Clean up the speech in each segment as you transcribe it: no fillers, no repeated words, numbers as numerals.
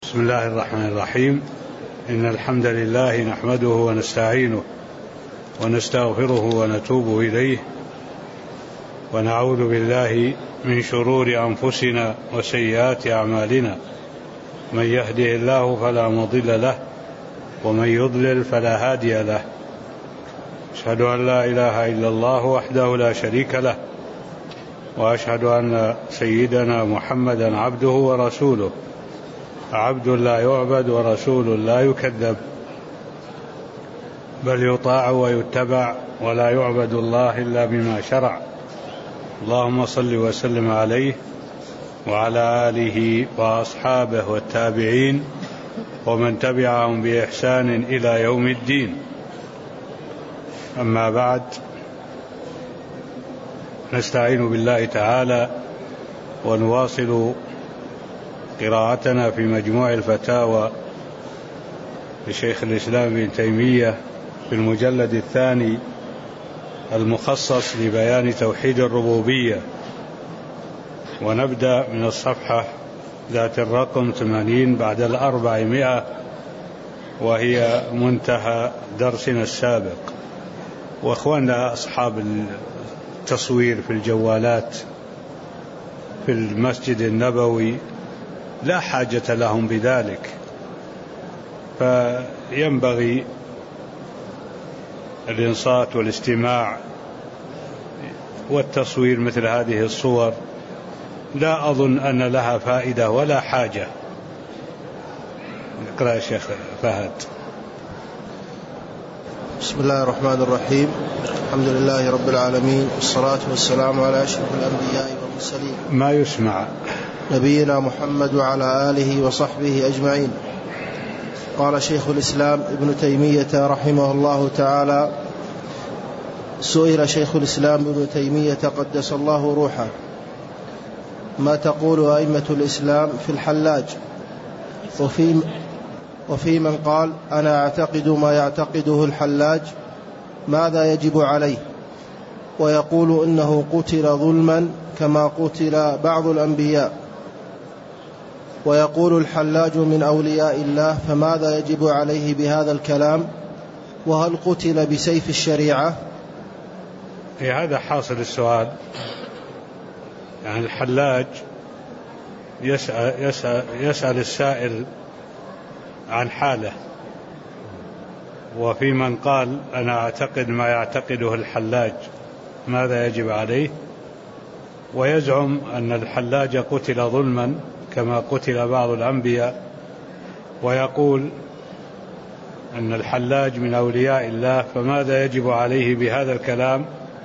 بسم الله الرحمن الرحيم. إن الحمد لله نحمده ونستعينه ونستغفره ونتوب إليه، ونعوذ بالله من شرور أنفسنا وسيئات أعمالنا، من يهده الله فلا مضل له ومن يضلل فلا هادي له. أشهد أن لا إله إلا الله وحده لا شريك له، وأشهد أن سيدنا محمدا عبده ورسوله، عبد لا يعبد ورسول لا يكذب، بل يطاع ويتبع، ولا يعبد الله إلا بما شرع. اللهم صل وسلم عليه وعلى آله وأصحابه والتابعين ومن تبعهم بإحسان إلى يوم الدين. أما بعد، نستعين بالله تعالى ونواصل قراءتنا في مجموع الفتاوى لشيخ الإسلام ابن تيمية في المجلد الثاني المخصص لبيان توحيد الربوبية، ونبدأ من الصفحة ذات الرقم 80 بعد 400، وهي منتهى درسنا السابق. وأخواننا أصحاب التصوير في الجوالات في المسجد النبوي لا حاجة لهم بذلك، فينبغي الإنصات والاستماع والتصوير. مثل هذه الصور لا أظن أن لها فائدة ولا حاجة. اقرأ يا شيخ فهد. بسم الله الرحمن الرحيم. الحمد لله رب العالمين، والصلاة والسلام على أشرف الأنبياء والمرسلين، ما يسمع، نبينا محمد وعلى آله وصحبه أجمعين. قال شيخ الإسلام ابن تيمية رحمه الله تعالى: سئل شيخ الإسلام ابن تيمية قدس الله روحه: ما تقول أئمة الإسلام في الحلاج وفي من قال أنا أعتقد ما يعتقده الحلاج، ماذا يجب عليه؟ ويقول إنه قتل ظلما كما قتل بعض الأنبياء، ويقول الحلاج من أولياء الله، فماذا يجب عليه بهذا الكلام؟ وهل قتل بسيف الشريعة؟ في هذا حاصل السؤال. يعني الحلاج يسأل السائل عن حاله، وفي من قال أنا أعتقد ما يعتقده الحلاج، ماذا يجب عليه؟ ويزعم أن الحلاج قتل ظلما كما قتل بعض الأنبياء، ويقول أن الحلاج من أولياء الله، فماذا يجب عليه بهذا الكلام؟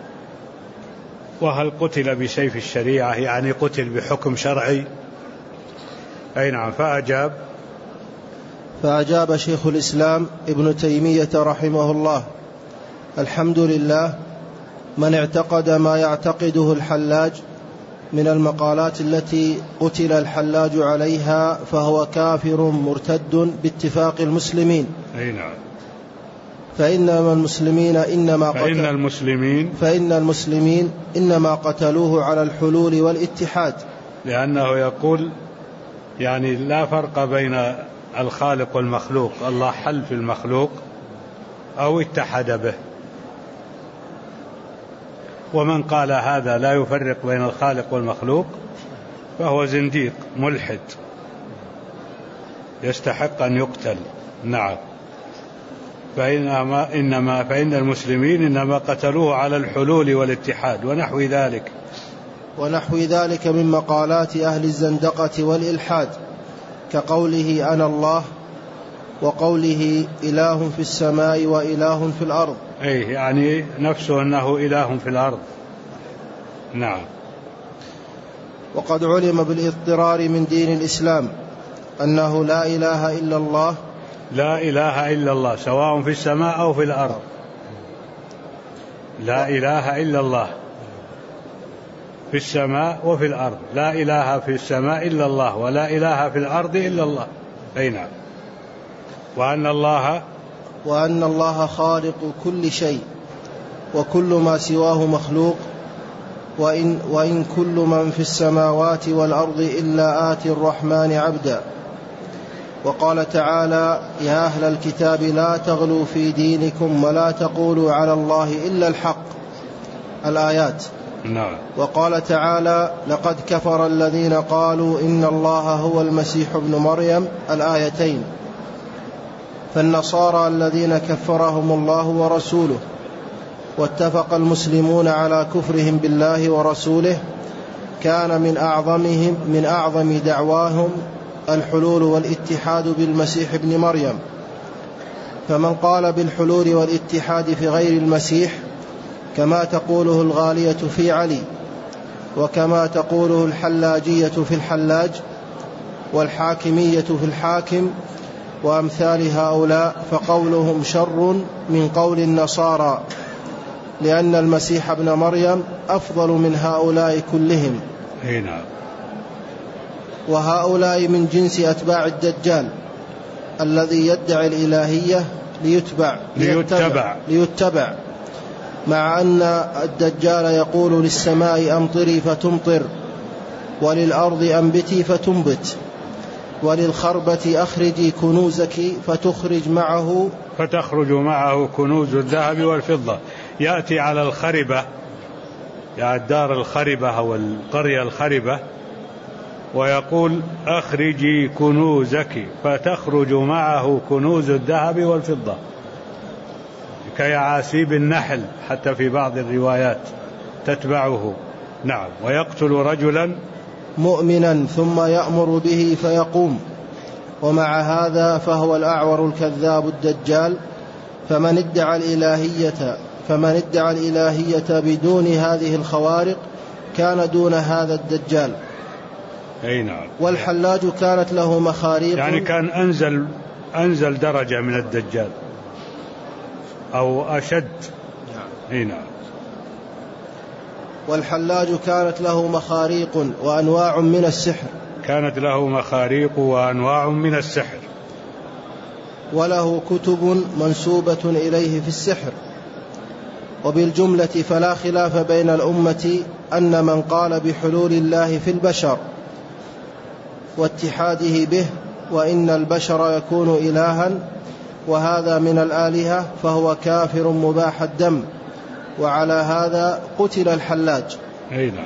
وهل قتل بسيف الشريعة، يعني قتل بحكم شرعي؟ أي نعم. فأجاب شيخ الإسلام ابن تيمية رحمه الله: الحمد لله، من اعتقد ما يعتقده الحلاج من المقالات التي قتل الحلاج عليها فهو كافر مرتد باتفاق المسلمين. أي نعم. فإن المسلمين إنما قتلوه على الحلول والاتحاد، لأنه يقول يعني لا فرق بين الخالق والمخلوق، الله حل في المخلوق أو اتحد به. ومن قال هذا لا يفرق بين الخالق والمخلوق فهو زنديق ملحد يستحق أن يقتل. نعم. فإن المسلمين إنما قتلوه على الحلول والاتحاد ونحو ذلك من مقالات أهل الزندقة والإلحاد، كقوله أنا الله، وقوله إله في السماء وإله في الأرض، أي يعني نفسه أنه إله في الأرض. نعم. وقد علم بالاضطرار من دين الإسلام أنه لا إله إلا الله، لا إله إلا الله سواء في السماء أو في الأرض، لا إله إلا الله في السماء وفي الأرض، لا إله في السماء إلا الله ولا إله في الأرض إلا الله. أي نعم. وأن الله خالق كل شيء، وكل ما سواه مخلوق، وإن كل من في السماوات والأرض إلا آتي الرحمن عبدا. وقال تعالى: يا أهل الكتاب لا تغلوا في دينكم ولا تقولوا على الله إلا الحق، الآيات. نعم. وقال تعالى: لقد كفر الذين قالوا إن الله هو المسيح ابن مريم، الآيتين. فالنصارى الذين كفرهم الله ورسوله، واتفق المسلمون على كفرهم بالله ورسوله، كان من أعظم دعواهم الحلول والاتحاد بالمسيح ابن مريم. فمن قال بالحلول والاتحاد في غير المسيح كما تقوله الغالية في علي، وكما تقوله الحلاجية في الحلاج، والحاكمية في الحاكم، وأمثال هؤلاء، فقولهم شر من قول النصارى، لأن المسيح ابن مريم أفضل من هؤلاء كلهم. نعم. وهؤلاء من جنس أتباع الدجال الذي يدعي الإلهية ليتبع، مع أن الدجال يقول للسماء أمطري فتمطر، وللأرض أنبتي فتنبت، وللخربة أخرجي كنوزك فتخرج معه كنوز الذهب والفضة. يأتي على الخربة، يعني الدار الخربة أو القرية الخربة، ويقول: أخرجي كنوزك، فتخرج معه كنوز الذهب والفضة، كيعاسيب النحل حتى في بعض الروايات تتبعه. نعم. ويقتل رجلا مؤمنا ثم يأمر به فيقوم. ومع هذا فهو الأعور الكذاب الدجال. فمن ادعى الإلهية بدون هذه الخوارق كان دون هذا الدجال. نعم. والحلاج كانت له مخاريق، يعني كان أنزل درجة من الدجال أو أشد. نعم. والحلاج كانت له مخاريق وأنواع من السحر، وله كتب منسوبة إليه في السحر. وبالجملة فلا خلاف بين الأمة أن من قال بحلول الله في البشر واتحاده به، وإن البشر يكون إلها وهذا من الآلهة، فهو كافر مباح الدم. وعلى هذا قتل الحلاج. نعم.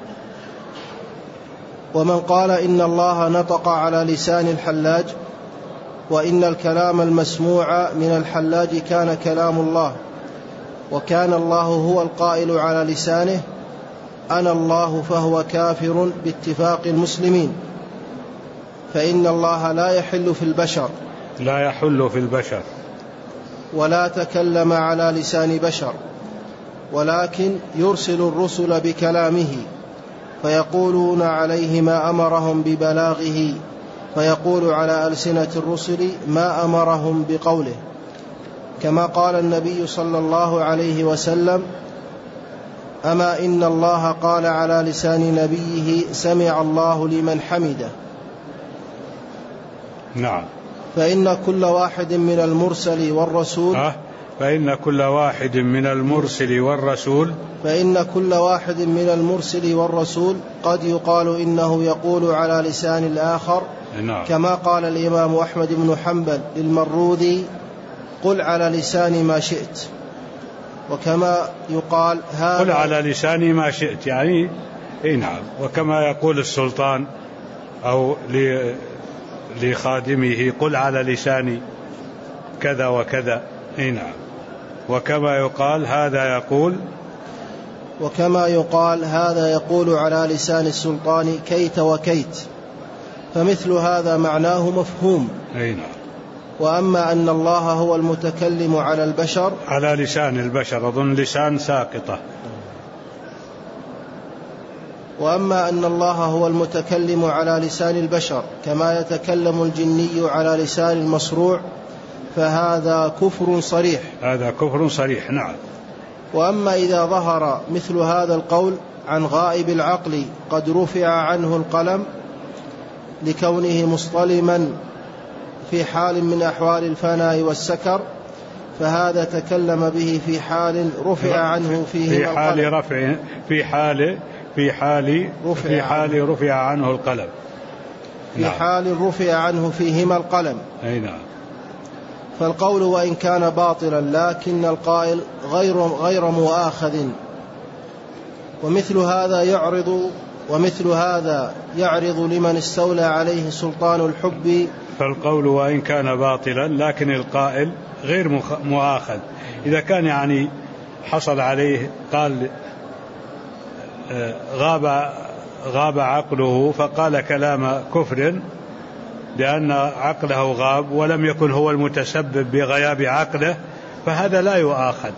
ومن قال إن الله نطق على لسان الحلاج، وإن الكلام المسموع من الحلاج كان كلام الله، وكان الله هو القائل على لسانه: أنا الله، فهو كافر باتفاق المسلمين. فإن الله لا يحل في البشر ولا تكلم على لسان بشر، ولكن يرسل الرسل بكلامه، فيقولون عليه ما أمرهم ببلاغه، فيقول على ألسنة الرسل ما أمرهم بقوله، كما قال النبي صلى الله عليه وسلم: أما إن الله قال على لسان نبيه: سمع الله لمن حمده. نعم. فإن كل واحد من المرسل والرسول قد يقال إنه يقول على لسان الآخر. نعم. كما قال الإمام أحمد بن حنبل للمروذي: قل على لساني ما شئت. وكما يقال قل على لساني ما شئت، يعني نعم. وكما يقول السلطان أو لخادمه: قل على لساني كذا وكذا. نعم. وكما يقال هذا يقول على لسان السلطان كيت وكيت. فمثل هذا معناه مفهوم. نعم. وأما أن الله هو المتكلم على البشر، على لسان البشر، أظن لسان ساقطة. وأما أن الله هو المتكلم على لسان البشر كما يتكلم الجني على لسان المصروع، فهذا كفر صريح. نعم. وأما إذا ظهر مثل هذا القول عن غائب العقل قد رفع عنه القلم لكونه مصطلما في حال من أحوال الفناء والسكر، فهذا تكلم به في حال رفع عنه فيه في حال رفع عنه القلم. في حال رفع عنه فيهما القلم. أي نعم. فالقول وإن كان باطلا لكن القائل غير مؤاخذ، ومثل هذا يعرض لمن استولى عليه سلطان الحب. فالقول وإن كان باطلا لكن القائل غير مؤاخذ، إذا كان يعني حصل عليه قال غاب عقله فقال كلام كفر لأن عقله غاب ولم يكن هو المتسبب بغياب عقله، فهذا لا يؤاخذ.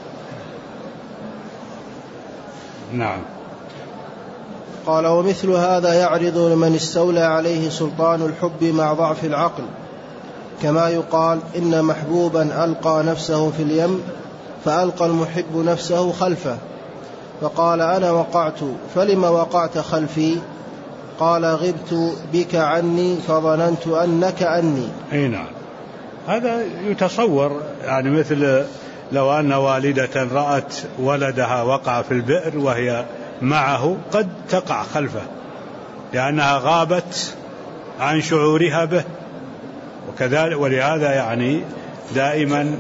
نعم. قال ومثل هذا يعرض لمن استولى عليه سلطان الحب مع ضعف العقل، كما يقال إن محبوبا ألقى نفسه في اليم فألقى المحب نفسه خلفه فقال أنا وقعت فلما وقعت خلفي؟ قال غبت بك عني فظننت أنك أني. أي نعم. هذا يتصور يعني مثل لو أن والدة رأت ولدها وقع في البئر وهي معه قد تقع خلفه لأنها غابت عن شعورها به، وكذلك ولهذا يعني دائما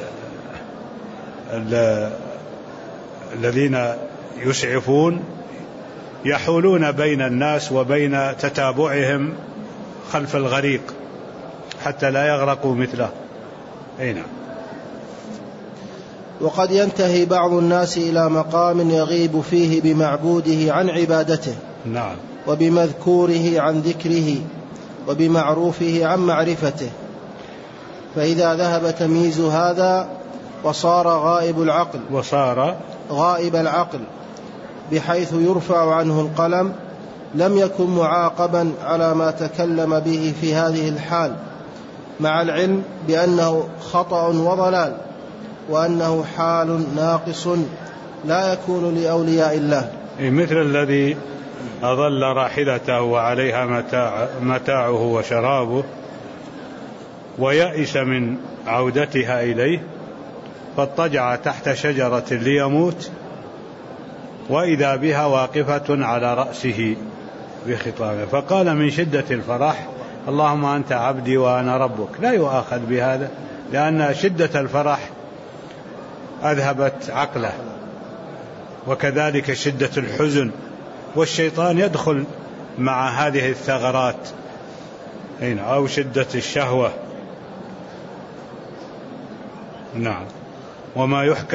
الذين يسعفون يحولون بين الناس وبين تتابعهم خلف الغريق حتى لا يغرقوا مثله. أي نعم. وقد ينتهي بعض الناس إلى مقام يغيب فيه بمعبوده عن عبادته. نعم. وبمذكوره عن ذكره وبمعروفه عن معرفته، فإذا ذهب تمييز هذا وصار غائب العقل بحيث يرفع عنه القلم لم يكن معاقبا على ما تكلم به في هذه الحال، مع العلم بأنه خطأ وضلال وأنه حال ناقص لا يكون لأولياء الله. مثل الذي أظل راحلته وعليها متاعه وشرابه ويأس من عودتها إليه فاضطجع تحت شجرة ليموت وإذا بها واقفة على رأسه بخطامه فقال من شدة الفرح اللهم أنت عبدي وأنا ربك. لا يؤاخذ بهذا لأن شدة الفرح أذهبت عقله، وكذلك شدة الحزن، والشيطان يدخل مع هذه الثغرات أو شدة الشهوة. نعم. وما يحكى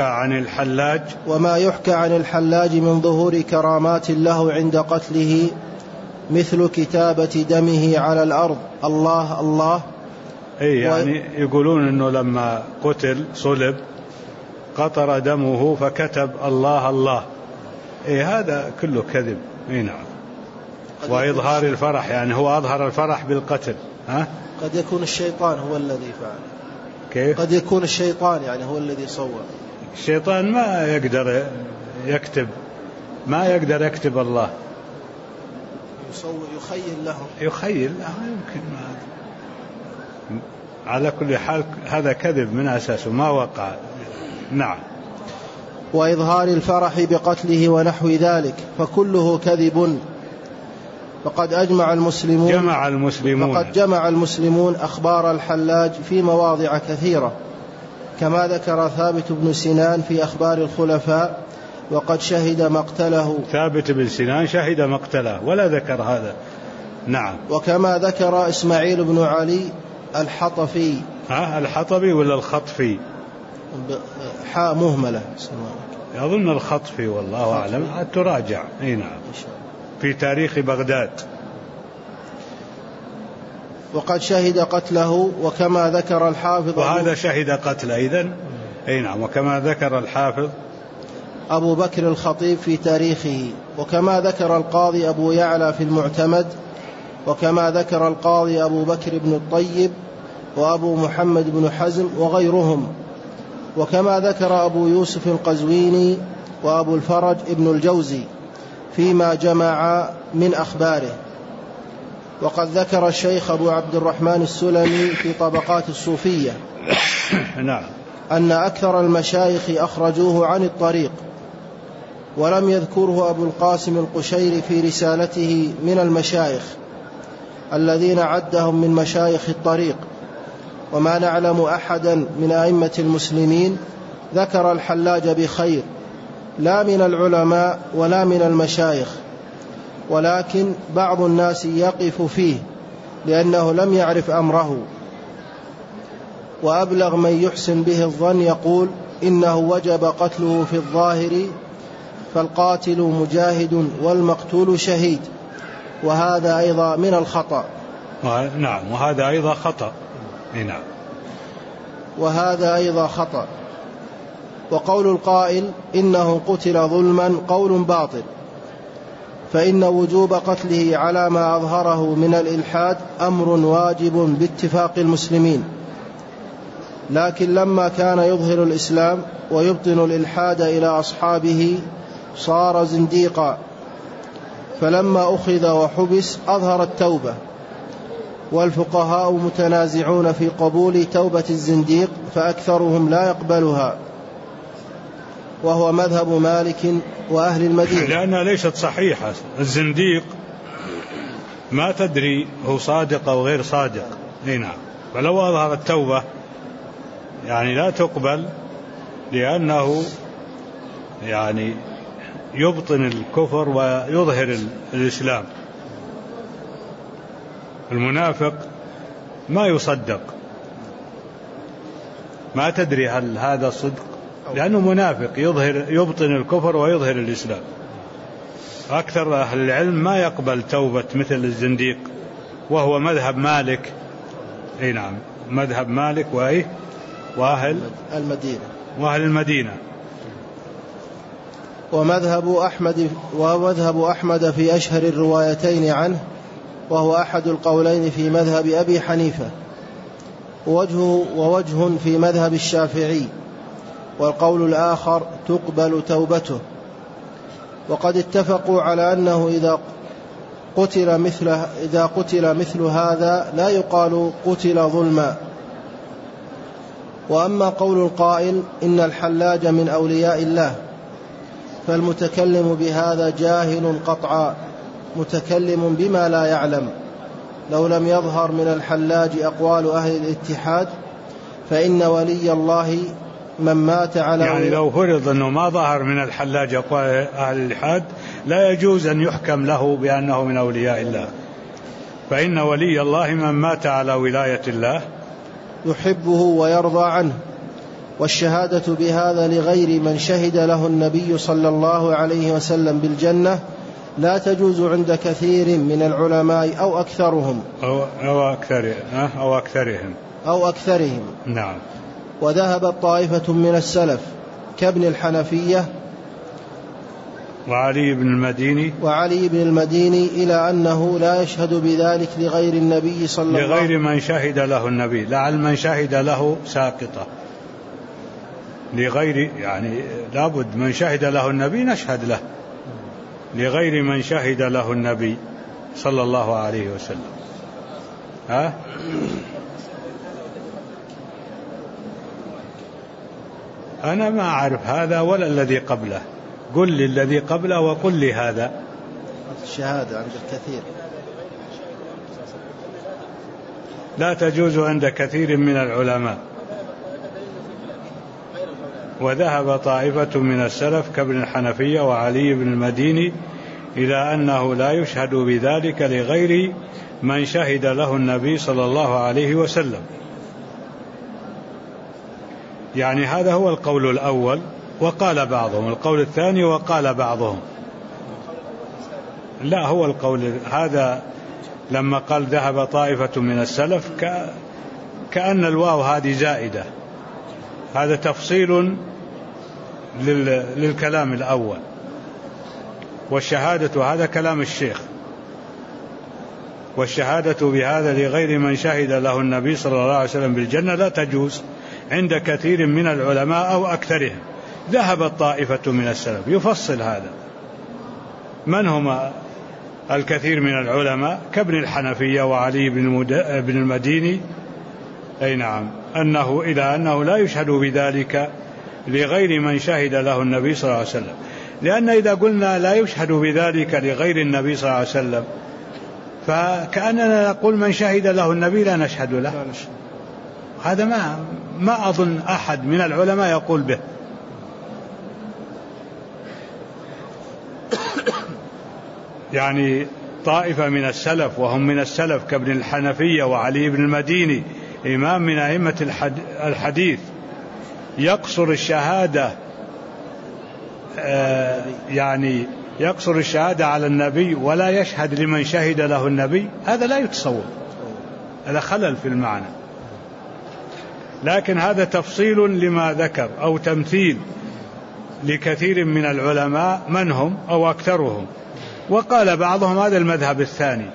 عن الحلاج من ظهور كرامات له عند قتله مثل كتابة دمه على الأرض الله الله. يعني يقولون أنه لما قتل صلب قطر دمه فكتب الله الله. هذا كله كذب. نعم. وإظهار الفرح يعني هو أظهر الفرح بالقتل. قد يكون الشيطان هو الذي فعل. كيف؟ قد يكون الشيطان يعني هو الذي صور. الشيطان ما يقدر يكتب الله، يخيل له يمكن على كل حال هذا كذب من أساسه ما وقع. نعم. وإظهار الفرح بقتله ونحو ذلك فكله كذب. فقد جمع المسلمون أخبار الحلاج في مواضع كثيرة، كما ذكر ثابت بن سنان في أخبار الخلفاء وقد شهد مقتله. ثابت بن سنان شهد مقتله ولا ذكر هذا. نعم. وكما ذكر إسماعيل بن علي الحطفي. الحطبي ولا الخطفي؟ حاء مهملة أظن الخطفي والله أعلم. تراجع. نعم. في تاريخ بغداد. وقد شهد قتله وكما ذكر الحافظ. وهذا شهد قتله إذن. نعم. وكما ذكر الحافظ أبو بكر الخطيب في تاريخه، وكما ذكر القاضي أبو يعلى في المعتمد، وكما ذكر القاضي أبو بكر بن الطيب وأبو محمد بن حزم وغيرهم، وكما ذكر أبو يوسف القزويني وأبو الفرج ابن الجوزي فيما جمع من أخباره. وقد ذكر الشيخ أبو عبد الرحمن السلمي في طبقات الصوفية نعم أن أكثر المشايخ أخرجوه عن الطريق، ولم يذكره أبو القاسم القشيري في رسالته من المشايخ الذين عدهم من مشايخ الطريق، وما نعلم أحدا من أئمة المسلمين ذكر الحلاج بخير، لا من العلماء ولا من المشايخ، ولكن بعض الناس يقف فيه لأنه لم يعرف أمره. وأبلغ من يحسن به الظن يقول إنه وجب قتله في الظاهر، فالقاتل مجاهد والمقتول شهيد، وهذا أيضا من الخطأ. نعم، وهذا أيضا خطأ. نعم، وهذا أيضا خطأ. وقول القائل إنه قتل ظلما قول باطل، فإن وجوب قتله على ما أظهره من الإلحاد أمر واجب باتفاق المسلمين، لكن لما كان يظهر الإسلام ويبطن الإلحاد إلى أصحابه صار زنديقا، فلما أخذ وحبس أظهر التوبة، والفقهاء متنازعون في قبول توبة الزنديق، فأكثرهم لا يقبلها، وهو مذهب مالك وأهل المدينة، لأنها ليست صحيحة. الزنديق ما تدري هو صادق أو غير صادق. نعم، فلو أظهر التوبة يعني لا تقبل، لأنه يعني يبطن الكفر ويظهر الإسلام. المنافق ما يصدق، ما تدري هل هذا صدق، لأنه منافق يبطن الكفر ويظهر الإسلام. أكثر أهل العلم ما يقبل توبة مثل الزنديق، وهو مذهب مالك. نعم، مذهب مالك وأهل المدينة. ومذهب أحمد في أشهر الروايتين عنه، وهو أحد القولين في مذهب أبي حنيفة، ووجه في مذهب الشافعي، والقول الآخر تقبل توبته. وقد اتفقوا على أنه إذا قتل مثل هذا لا يقال قتل ظلما. وأما قول القائل إن الحلاج من أولياء الله، فالمتكلم بهذا جاهل قطعا، متكلم بما لا يعلم. لو لم يظهر من الحلاج أقوال أهل الاتحاد فإن ولي الله من مات على يعني لو فرض أنه ما ظهر من الحلاج أقوال أهل الاتحاد لا يجوز أن يحكم له بأنه من أولياء الله، فإن ولي الله من مات على ولاية الله يحبه ويرضى عنه. والشهادة بهذا لغير من شهد له النبي صلى الله عليه وسلم بالجنة لا تجوز عند كثير من العلماء أو أكثرهم أو أكثرهم. نعم. وذهبت طائفة من السلف كابن الحنفية وعلي بن المديني إلى أنه لا يشهد بذلك لغير النبي صلى الله عليه وسلم، لغير من شهد له النبي، لعل من شهد له ساقطة، لغير يعني لابد من شهد له النبي نشهد له، لغير من شهد له النبي صلى الله عليه وسلم. أنا ما أعرف هذا ولا الذي قبله، قل لي الذي قبله وقل لي هذا. الشهادة عند الكثير لا تجوز عند كثير من العلماء. وذهب طائفة من السلف كابن الحنفية وعلي بن المديني إلى أنه لا يشهد بذلك لغير من شهد له النبي صلى الله عليه وسلم. يعني هذا هو القول الأول، وقال بعضهم القول الثاني، وقال بعضهم لا، هو القول هذا لما قال ذهب طائفة من السلف كأن الواو هذه زائدة، هذا تفصيل للكلام الأول. والشهادة هذا كلام الشيخ، والشهادة بهذا لغير من شهد له النبي صلى الله عليه وسلم بالجنة لا تجوز عند كثير من العلماء أو أكثرهم. ذهبت طائفة من السلف يفصل هذا، من هم الكثير من العلماء كابن الحنفية وعلي بن المديني، أي نعم، أنه لا يشهد بذلك لغير من شهد له النبي صلى الله عليه وسلم. لأن إذا قلنا لا يشهد بذلك لغير النبي صلى الله عليه وسلم فكأننا نقول من شهد له النبي لا نشهد له. هذا ما أظن أحد من العلماء يقول به. يعني طائفة من السلف وهم من السلف كابن الحنفية وعلي بن المديني إمام من أئمة الحديث يقصر الشهادة يعني يقصر الشهادة على النبي ولا يشهد لمن شهد له النبي. هذا لا يتصور، هذا خلل في المعنى. لكن هذا تفصيل لما ذكر أو تمثيل لكثير من العلماء من هم أو أكثرهم. وقال بعضهم هذا المذهب الثاني.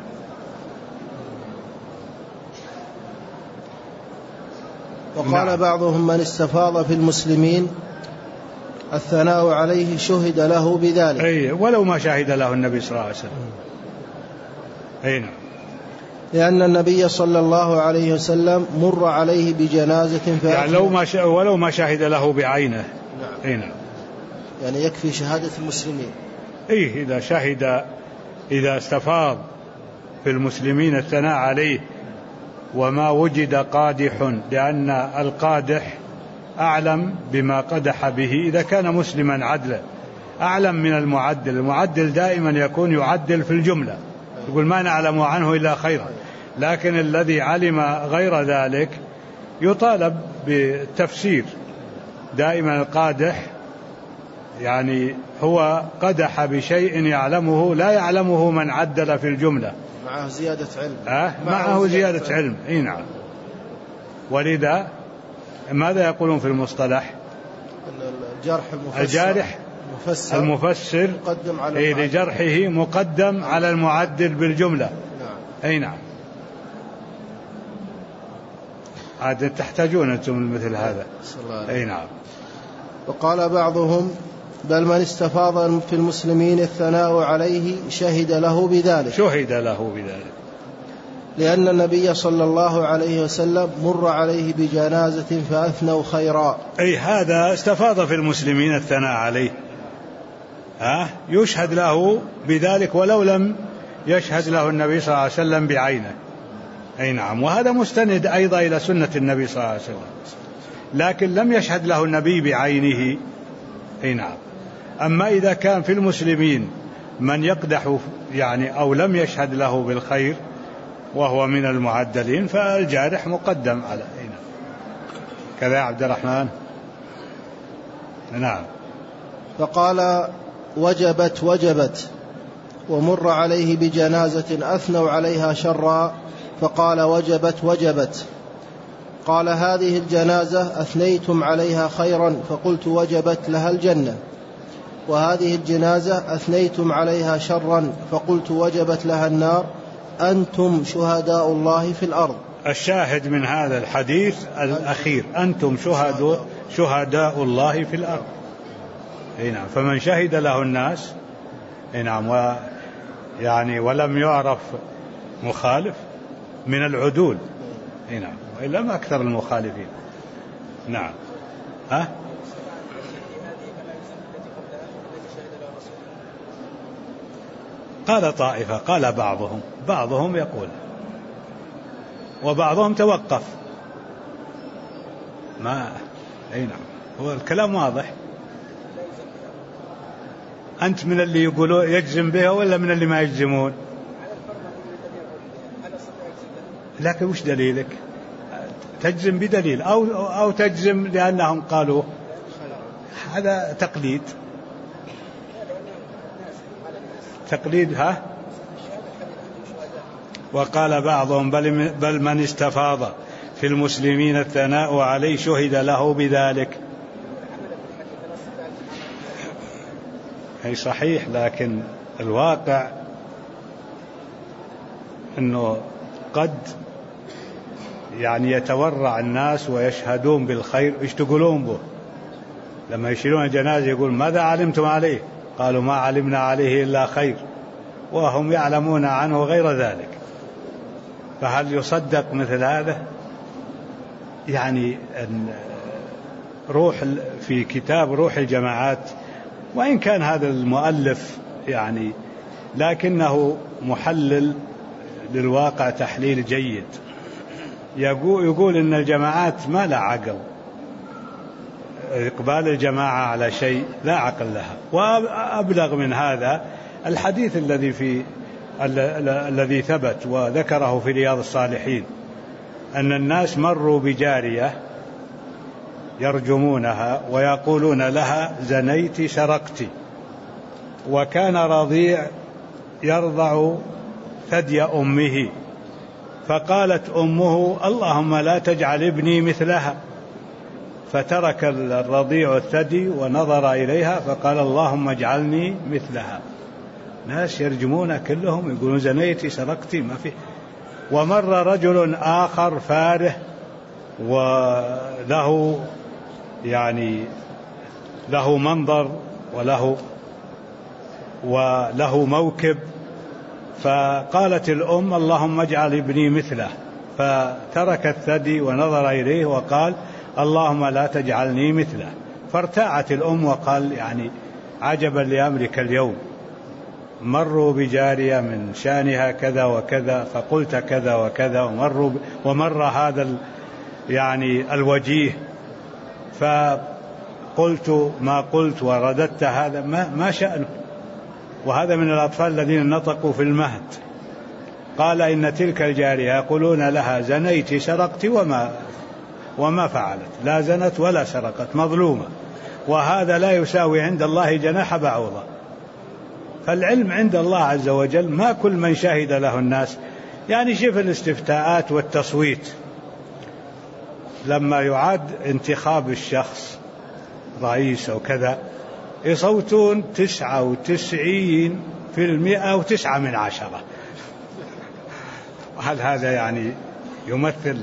وقال بعضهم من استفاض في المسلمين الثناء عليه شهد له بذلك. أي ولو ما شهد له النبي صلى الله عليه وسلم. أي نعم. لأن النبي صلى الله عليه وسلم مر عليه بجنازة يعني ولو ما شهد له بعينه. نعم. أي نعم. يعني يكفي شهادة المسلمين. إيه إذا شهد، إذا استفاض في المسلمين الثناء عليه وما وجد قادح، لأن القادح أعلم بما قدح به إذا كان مسلما عدلا، أعلم من المعدل. المعدل دائما يكون يعدل في الجملة، يقول ما نعلم عنه إلا خيرا، لكن الذي علم غير ذلك يطالب بالتفسير. دائما القادح يعني هو قدح بشيء يعلمه لا يعلمه من عدل في الجملة، معه زيادة علم. معه زيادة علم. إيه نعم. ولذا ماذا يقولون في المصطلح؟ الجارح المفسر لجرحه مقدم على المعدل بالجملة. نعم. أي نعم. عاد تحتاجون أنتم مثل هذا. أي نعم. وقال بعضهم بل من استفاض في المسلمين الثناء عليه شهد له بذلك. لأن النبي صلى الله عليه وسلم مر عليه بجنازة فأثنوا خيرا. أي هذا استفاض في المسلمين الثناء عليه، يشهد له بذلك ولو لم يشهد له النبي صلى الله عليه وسلم بعينه. أي نعم. وهذا مستند أيضا إلى سنة النبي صلى الله عليه وسلم، لكن لم يشهد له النبي بعينه. أي نعم. أما إذا كان في المسلمين من يقدح يعني أو لم يشهد له بالخير وهو من المعدلين فالجارح مقدم على. أي نعم. كذا عبد الرحمن. نعم. فقال وجبت ومر عليه بجنازة أثنوا عليها شرا فقال وجبت. قال هذه الجنازة أثنيتم عليها خيرا فقلت وجبت لها الجنة، وهذه الجنازة أثنيتم عليها شرا فقلت وجبت لها النار، أنتم شهداء الله في الأرض. الشاهد من هذا الحديث الأخير أنتم شهداء الله في الأرض. أي نعم. فمن شهد له الناس أي نعم يعني ولم يعرف مخالف من العدول. أي نعم. وإلا ما أكثر المخالفين. نعم. قال طائفة، قال بعضهم يقول، وبعضهم توقف. أي نعم. هو الكلام واضح. أنت من اللي يقولوا يجزم بها ولا من اللي ما يجزمون؟ لكن وش دليلك؟ تجزم بدليل أو تجزم لأنهم قالوا. هذا تقليد. وقال بعضهم بل من استفاض في المسلمين الثناء عليه شهد له بذلك. أي صحيح، لكن الواقع أنه قد يعني يتورع الناس ويشهدون بالخير. إيش تقولون به لما يشيلون الجنازة؟ يقول ماذا علمتم عليه؟ قالوا ما علمنا عليه إلا خير، وهم يعلمون عنه غير ذلك. فهل يصدق مثل هذا؟ يعني روح في كتاب روح الجماعات، وإن كان هذا المؤلف يعني لكنه محلل للواقع تحليل جيد. يقول إن الجماعات ما لا عقل، إقبال الجماعة على شيء لا عقل لها. وأبلغ من هذا الحديث الذي ثبت وذكره في رياض الصالحين أن الناس مروا بجارية يرجمونها ويقولون لها زنيت سرقت، وكان رضيع يرضع ثدي أمه، فقالت أمه اللهم لا تجعل ابني مثلها، فترك الرضيع الثدي ونظر إليها فقال اللهم اجعلني مثلها. ناس يرجمون كلهم يقولون زنيت سرقت ما فيه. ومر رجل آخر فاره وله له منظر وله موكب، فقالت الأم اللهم اجعل ابني مثله، فترك الثدي ونظر إليه وقال اللهم لا تجعلني مثله. فارتاعت الأم وقال عجبا لأمرك اليوم، مروا بجارية من شانها كذا وكذا فقلت كذا وكذا، ومر هذا الوجيه فقلت ما قلت ورددت هذا، ما شأنه؟ وهذا من الأطفال الذين نطقوا في المهد. قال إن تلك الجارية يقولون لها زنيت سرقت وما فعلت، لا زنت ولا سرقت، مظلومة، وهذا لا يساوي عند الله جناح بعوضة. فالعلم عند الله عز وجل، ما كل من شهد له الناس. شوف الاستفتاءات والتصويت، لما يعاد انتخاب الشخص رئيس أو كذا يصوتون 99% و9/10. وهل هذا يمثل؟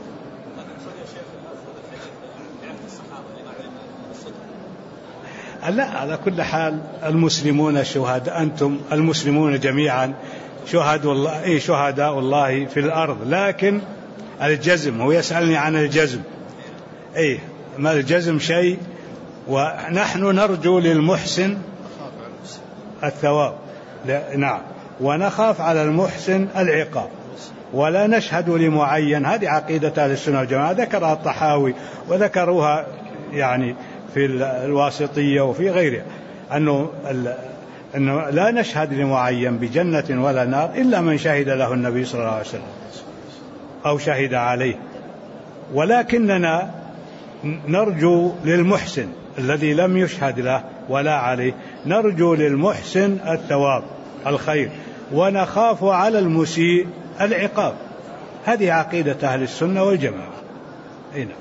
لا، على كل حال المسلمون شهداء، أنتم المسلمون جميعا شهداء الله في الأرض. لكن الجزم، هو يسألني عن الجزم، ما الجزم شيء، ونحن نرجو للمحسن الثواب، نعم، ونخاف على المحسن العقاب، ولا نشهد لمعين. هذه عقيدة أهل السنة والجماعة، ذكرها الطحاوي وذكروها في الواسطية وفي غيرها، أنه لا نشهد لمعين بجنة ولا نار إلا من شهد له النبي صلى الله عليه وسلم أو شهد عليه. ولكننا نرجو للمحسن الذي لم يشهد له ولا عليه، نرجو للمحسن الثواب الخير، ونخاف على المسيء العقاب. هذه عقيدة أهل السنة والجماعة. هنا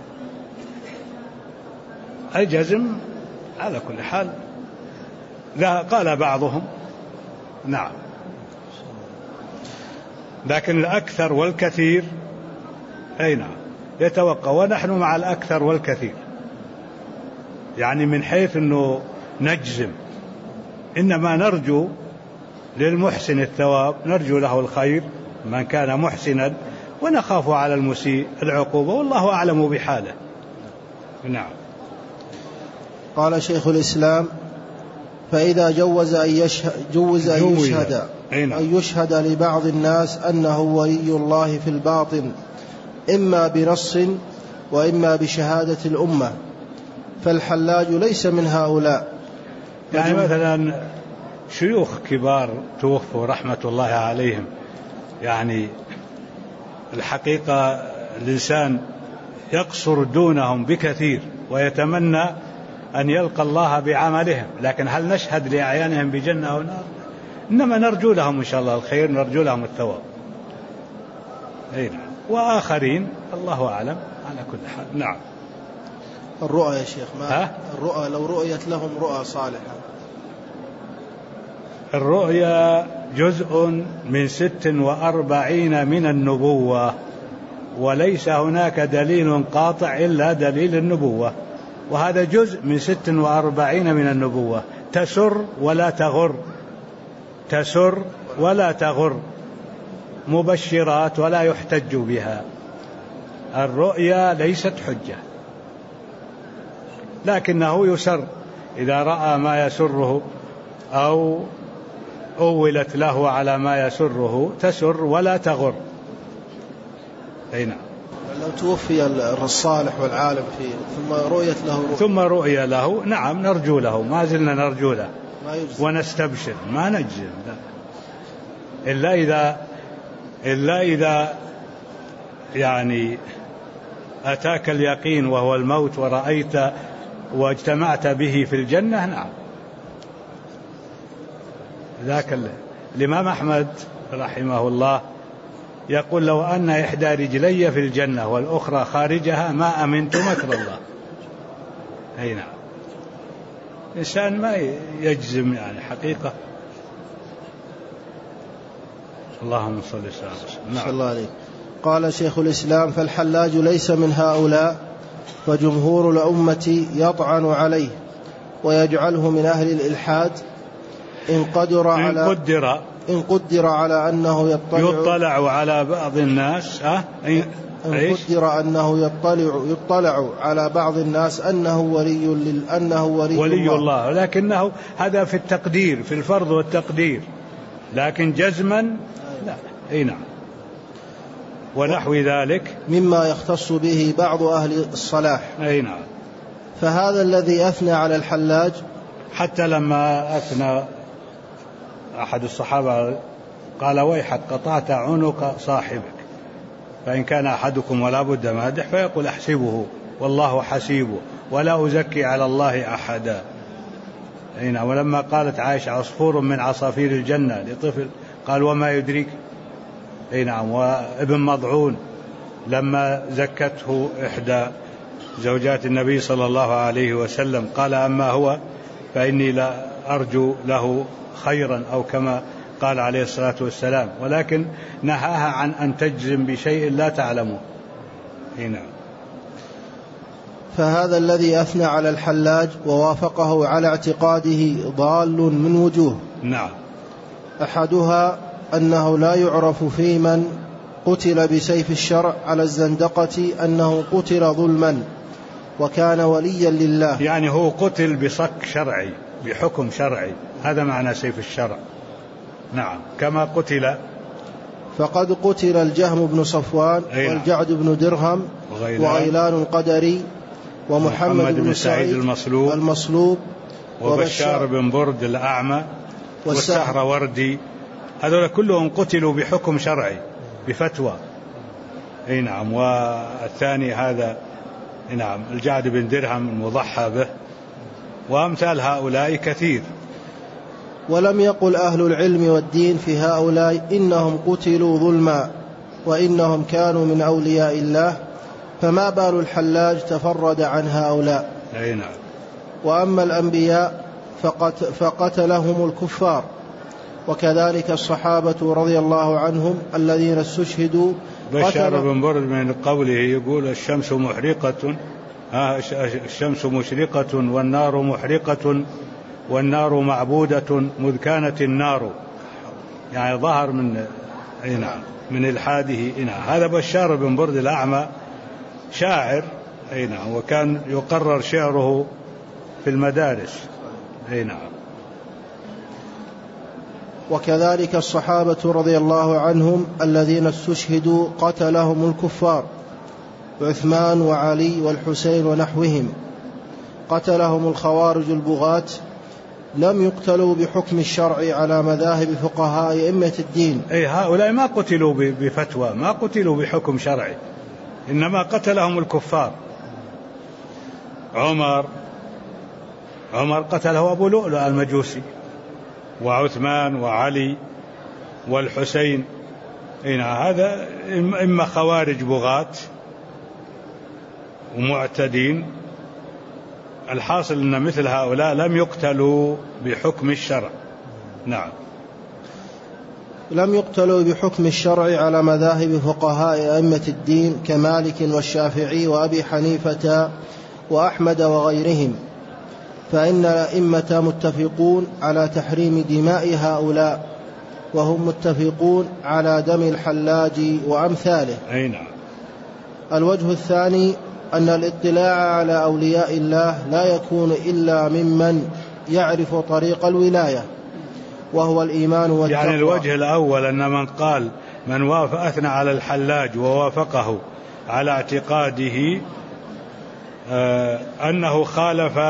الجزم على كل حال لا، قال بعضهم نعم، لكن الأكثر والكثير نعم يتوقع، ونحن مع الأكثر والكثير، من حيث أنه نجزم، إنما نرجو للمحسن الثواب، نرجو له الخير من كان محسنا، ونخاف على المسيء العقوبة، والله أعلم بحاله. نعم. قال شيخ الإسلام: فإذا جوز أن يشهد لبعض الناس أنه ولي الله في الباطن، إما بنص وإما بشهادة الأمة، فالحلاج ليس من هؤلاء. مثلا شيوخ كبار توفوا رحمة الله عليهم، الحقيقة الإنسان يقصر دونهم بكثير ويتمنى أن يلقى الله بعملهم، لكن هل نشهد لأعيانهم بجنة أو نار؟ إنما نرجو لهم إن شاء الله الخير، نرجو لهم الثواب. وآخرين الله أعلم على كل حال. نعم. الرؤى يا شيخ، الرؤى لو رؤيت لهم رؤى صالحة، الرؤيا جزء من 46 من النبوة، وليس هناك دليل قاطع إلا دليل النبوة، وهذا جزء من 46 من النبوة. تسر ولا تغر، تسر ولا تغر، مبشرات ولا يحتج بها. الرؤيا ليست حجة، لكنه يسر إذا رأى ما يسره أولت له على ما يسره تسر ولا تغر. أي نعم. لو توفي الصالح والعالم ثم رؤية له نعم نرجو له، ما زلنا نرجو له ونستبشر، ما نجزم إلا إذا يعني أتاك اليقين وهو الموت ورأيت واجتمعت به في الجنة. نعم. ذاك الإمام أحمد رحمه الله يقول لو أن إحدى رجلي في الجنة والأخرى خارجها ما أمنت مكر الله. أي نعم. الإنسان ما يجزم يعني حقيقة. اللهم صل وسلم. نعم. الله عليك. قال شيخ الإسلام: فالحلاج ليس من هؤلاء، فجمهور الأمة يطعن عليه ويجعله من أهل الإلحاد إن قدر على أنه يطلع على بعض الناس إن قدر أنه يطلع على بعض الناس أنه ولي الله، لكنه هذا في التقدير، في الفرض والتقدير، لكن جزما لا. أي نعم. ونحو ذلك مما يختص به بعض أهل الصلاح. أي نعم. فهذا الذي أثنى على الحلاج، حتى لما أثنى أحد الصحابة قال: ويحك قطعت عنق صاحبك، فإن كان أحدكم ولا بد مادح فيقول: أحسبه والله حسيبه ولا أزكي على الله أحدا. ولما قالت عائشة: عصفور من عصافير الجنة لطفل، قال: وما يدريك. وابن مضعون لما زكته إحدى زوجات النبي صلى الله عليه وسلم قال: أما هو فإني لا أرجو له خيرا، أو كما قال عليه الصلاة والسلام، ولكن نهاها عن أن تجزم بشيء لا تعلمه. فهذا الذي أثنى على الحلاج ووافقه على اعتقاده ضال من وجوه. نعم. أحدها أنه لا يعرف في من قتل بسيف الشرع على الزندقة أنه قتل ظلما وكان وليا لله، يعني هو قتل بصك شرعي بحكم شرعي، هذا معنى سيف الشرع. نعم. كما قتل، فقد قتل الجهم بن صفوان والجعد بن درهم وغيلان القدري ومحمد بن سعيد المصلوب وبشار بن برد الأعمى والسهروردي، هذول كلهم قتلوا بحكم شرعي بفتوى. نعم. والثاني هذا الجعد بن درهم المضحى به، وأمثال هؤلاء كثير. ولم يقل أهل العلم والدين في هؤلاء إنهم قتلوا ظلما وإنهم كانوا من أولياء الله، فما بال الحلاج تفرد عن هؤلاء. نعم. وأما الأنبياء فقتلهم الكفار، وكذلك الصحابة رضي الله عنهم الذين استشهدوا. بشار بن برد من قوله يقول: الشمس مشرقة والنار محرقة والنار معبودة مذ كانت النار، يعني ظهر من إلحاده. هذا بشار بن برد الأعمى شاعر، وكان يقرر شعره في المدارس. وكذلك الصحابة رضي الله عنهم الذين استشهدوا قتلهم الكفار، عثمان وعلي والحسين ونحوهم. قتلهم الخوارج البغاة، لم يقتلوا بحكم الشرع على مذاهب فقهاء أئمة الدين. هؤلاء ما قتلوا بفتوى، ما قتلوا بحكم شرعي، إنما قتلهم الكفار. عمر قتله أبو لؤلؤ المجوسي، وعثمان وعلي والحسين. هذا إما خوارج بغاة ومعتدين. الحاصل أن مثل هؤلاء لم يقتلوا بحكم الشرع. نعم. لم يقتلوا بحكم الشرع على مذاهب فقهاء أئمة الدين كمالك والشافعي وأبي حنيفة وأحمد وغيرهم، فإن الأئمة متفقون على تحريم دماء هؤلاء، وهم متفقون على دم الحلاج وأمثاله. نعم. الوجه الثاني أن الاطلاع على أولياء الله لا يكون إلا ممن يعرف طريق الولاية، وهو الإيمان والتقوى. يعني الوجه الأول أن من قال من أثنى على الحلاج ووافقه على اعتقاده أنه خالف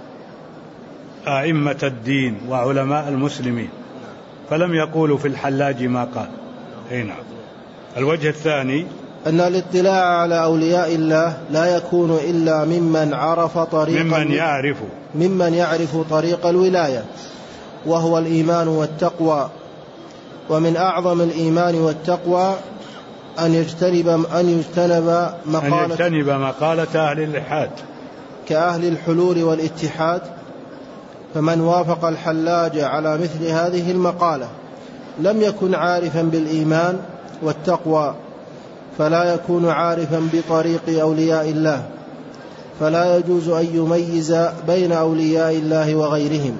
أئمة الدين وعلماء المسلمين، فلم يقولوا في الحلاج ما قال. نعم. الوجه الثاني أن الاطلاع على أولياء الله لا يكون إلا ممن عرف ممن يعرف طريق الولاية، وهو الإيمان والتقوى. ومن أعظم الإيمان والتقوى أن يجتنب مقالة أهل الإلحاد كأهل الحلول والاتحاد. فمن وافق الحلاج على مثل هذه المقالة لم يكن عارفا بالإيمان والتقوى، فلا يكون عارفا بطريق أولياء الله، فلا يجوز أن يميز بين أولياء الله وغيرهم.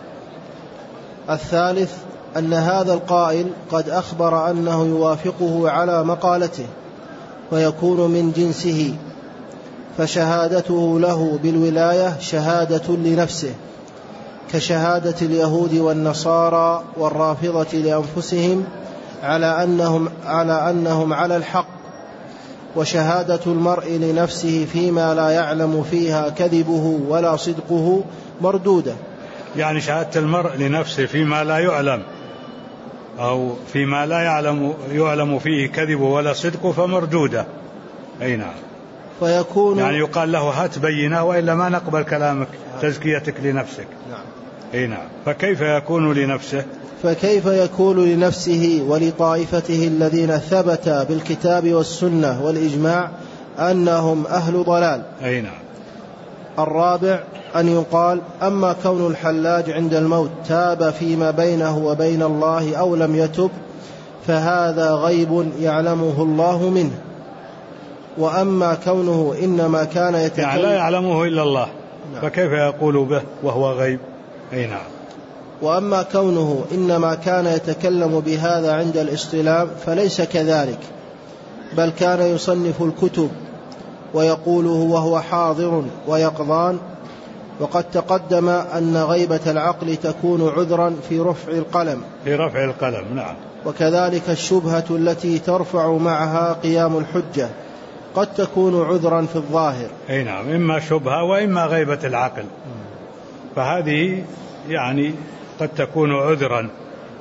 الثالث أن هذا القائل قد أخبر أنه يوافقه على مقالته ويكون من جنسه، فشهادته له بالولاية شهادة لنفسه، كشهادة اليهود والنصارى والرافضة لأنفسهم على أنهم على الحق، وشهادة المرء لنفسه فيما لا يعلم فيها كذبه ولا صدقه مردودة. يعني شهادة المرء لنفسه فيما لا يعلم أو فيما لا يعلم فيه كذبه ولا صدقه فمردودة. أي نعم. يعني يقال له هات بينة وإلا ما نقبل كلامك، تزكيتك لنفسك. نعم. أي نعم. فكيف يكون لنفسه؟ فكيف يكون لنفسه ولطائفته الذين ثبت بالكتاب والسنة والإجماع أنهم أهل ضلال. أي نعم. الرابع أن يقال أما كون الحلاج عند الموت تاب فيما بينه وبين الله أو لم يتب فهذا غيب يعلمه الله منه. وأما كونه إنما كان يتكلم يعني لا يعلمه إلا الله. نعم. فكيف يقول به وهو غيب؟ أي نعم. وأما كونه إنما كان يتكلم بهذا عند الاستلام فليس كذلك، بل كان يصنف الكتب ويقوله وهو حاضر ويقظان. وقد تقدم أن غيبة العقل تكون عذرا في رفع القلم. نعم. وكذلك الشبهة التي ترفع معها قيام الحجة قد تكون عذرا في الظاهر. أي نعم. إما شبهة وإما غيبة العقل، فهذه يعني قد تكون عذرا.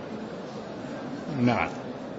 نعم.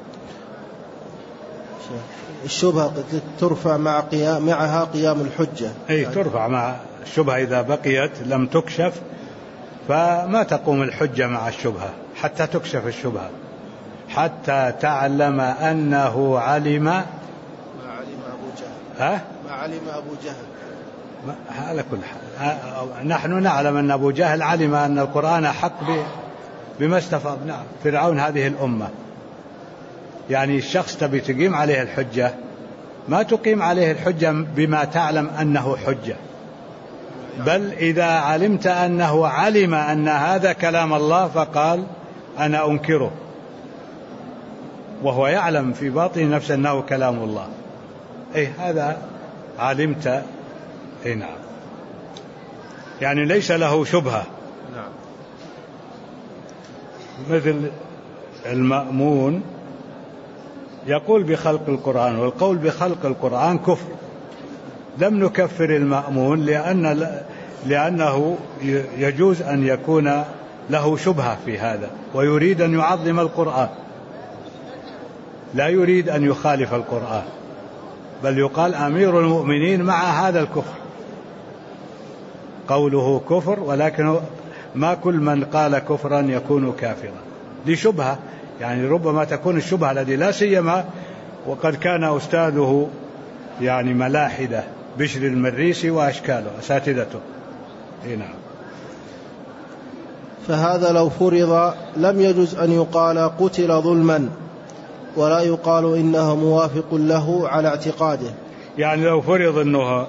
الشبهة قد ترفع معها قيام الحجة. أي ترفع مع الشبهة إذا بقيت لم تكشف فما تقوم الحجة مع الشبهة حتى تكشف الشبهة، حتى تعلم أنه علم ما علم أبو جهل. على كل حال نحن نعلم أن أبو جهل علم أن القرآن حق بما استفاض. نعم. فرعون هذه الأمة، يعني الشخص تبي تقيم عليه الحجة ما تقيم عليه الحجة بما تعلم أنه حجة، بل إذا علمت أنه علم أن هذا كلام الله فقال أنا أنكره، وهو يعلم في باطن نفسه أنه كلام الله. أي هذا علمت. أي نعم. يعني ليس له شبهة. نعم. مثل المأمون يقول بخلق القرآن، والقول بخلق القرآن كفر. لم نكفر المأمون لأنه يجوز أن يكون له شبهة في هذا ويريد أن يعظم القرآن، لا يريد أن يخالف القرآن، بل يقال أمير المؤمنين مع هذا الكفر، قوله كفر، ولكن ما كل من قال كفرا يكون كافرا لشبهة. يعني ربما تكون الشبهة التي لا سيما وقد كان أستاذه يعني ملاحدة بشر المريسي وأشكاله أساتذته. نعم. فهذا لو فرض لم يجوز أن يقال قتل ظلما، ولا يقال إنه موافق له على اعتقاده. يعني لو فرض أنه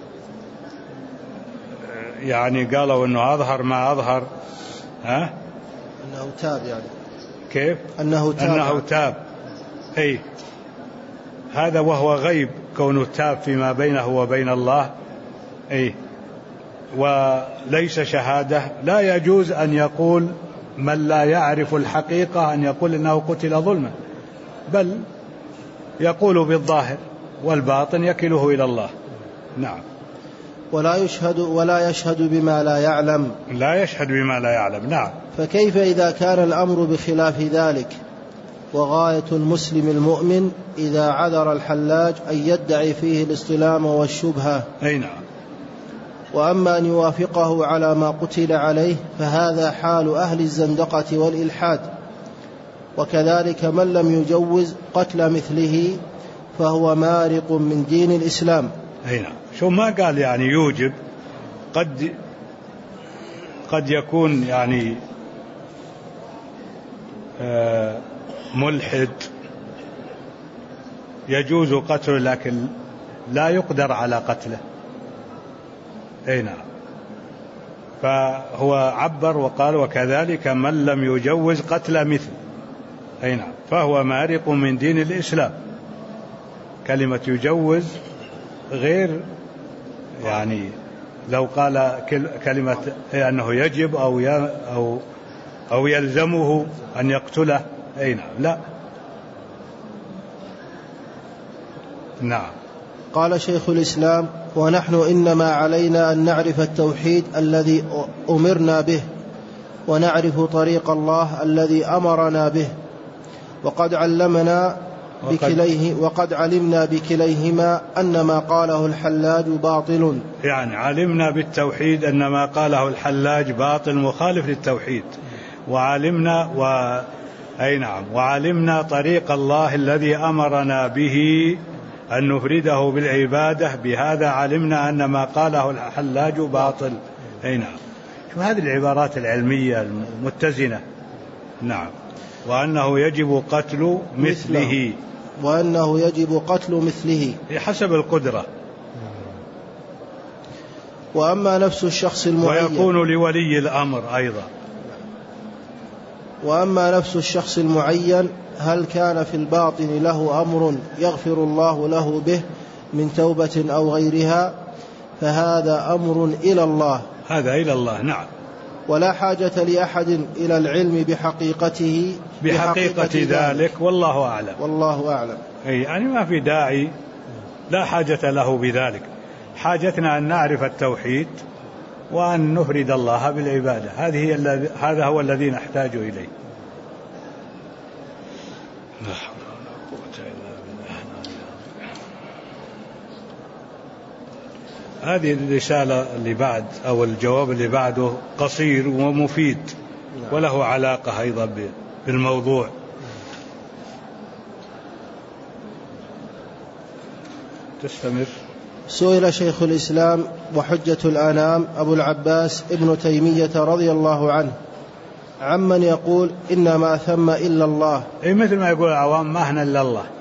يعني قالوا أنه أظهر ما أظهر أنه تاب، يعني كيف؟ أنه تاب. أي هذا وهو غيب كونه تاب فيما بينه وبين الله. أي وليس شهادة. لا يجوز أن يقول من لا يعرف الحقيقة أن يقول إنه قتل ظلما، بل يقول بالظاهر والباطن يكله إلى الله. نعم. ولا يشهد بما لا يعلم. لا يشهد بما لا يعلم. نعم. فكيف إذا كان الأمر بخلاف ذلك؟ وغاية المسلم المؤمن إذا عذر الحلاج أن يدعي فيه الاصطلام والشبهة. أي نعم. وأما أن يوافقه على ما قتل عليه فهذا حال أهل الزندقة والإلحاد، وكذلك من لم يجوز قتل مثله فهو مارق من دين الإسلام. أي نعم. شو ما قال يعني يوجب، قد يكون يعني ملحد يجوز قتله لكن لا يقدر على قتله. أي نعم. فهو عبر وقال وكذلك من لم يجوز قتل مثل. أي نعم. فهو مارق من دين الإسلام. كلمة يجوز غير، يعني لو قال كلمة أنه يجب أو يلزمه أن يقتله. أي نعم. لا. نعم. قال شيخ الإسلام: ونحن إنما علينا أن نعرف التوحيد الذي أمرنا به، ونعرف طريق الله الذي أمرنا به، وقد علمنا بكليهما أن ما قاله الحلاج باطل. يعني علمنا بالتوحيد أن ما قاله الحلاج باطل مخالف للتوحيد، وعلمنا طريق الله الذي أمرنا به أن نفرده بالعبادة، بهذا علمنا أن ما قاله الحلاج باطل. أي نعم. شو هذه العبارات العلمية المتزنة. نعم. وأنه يجب قتل مثله حسب القدرة. وأما نفس الشخص المعين، ويكون لولي الأمر أيضا. وأما نفس الشخص المعين هل كان في الباطن له أمر يغفر الله له به من توبة أو غيرها، فهذا أمر إلى الله. هذا إلى الله. نعم. ولا حاجة لأحد إلى العلم بحقيقة ذلك، والله أعلم. والله أعلم. يعني ما في داعي، لا حاجة له بذلك. حاجتنا أن نعرف التوحيد وأن نفرد الله بالعبادة. هذا هو الذي نحتاج إليه. لا حول ولا قوة إلا بالله. هذه الرسالة اللي بعد أو الجواب اللي بعده قصير ومفيد، وله علاقة أيضا بالموضوع. تستمر. سئل شيخ الإسلام وحجة الأنام أبو العباس ابن تيمية رضي الله عنه عمن يقول إن ما ثم إلا الله. أي مثل ما يقول العوام ما هنا إلا الله،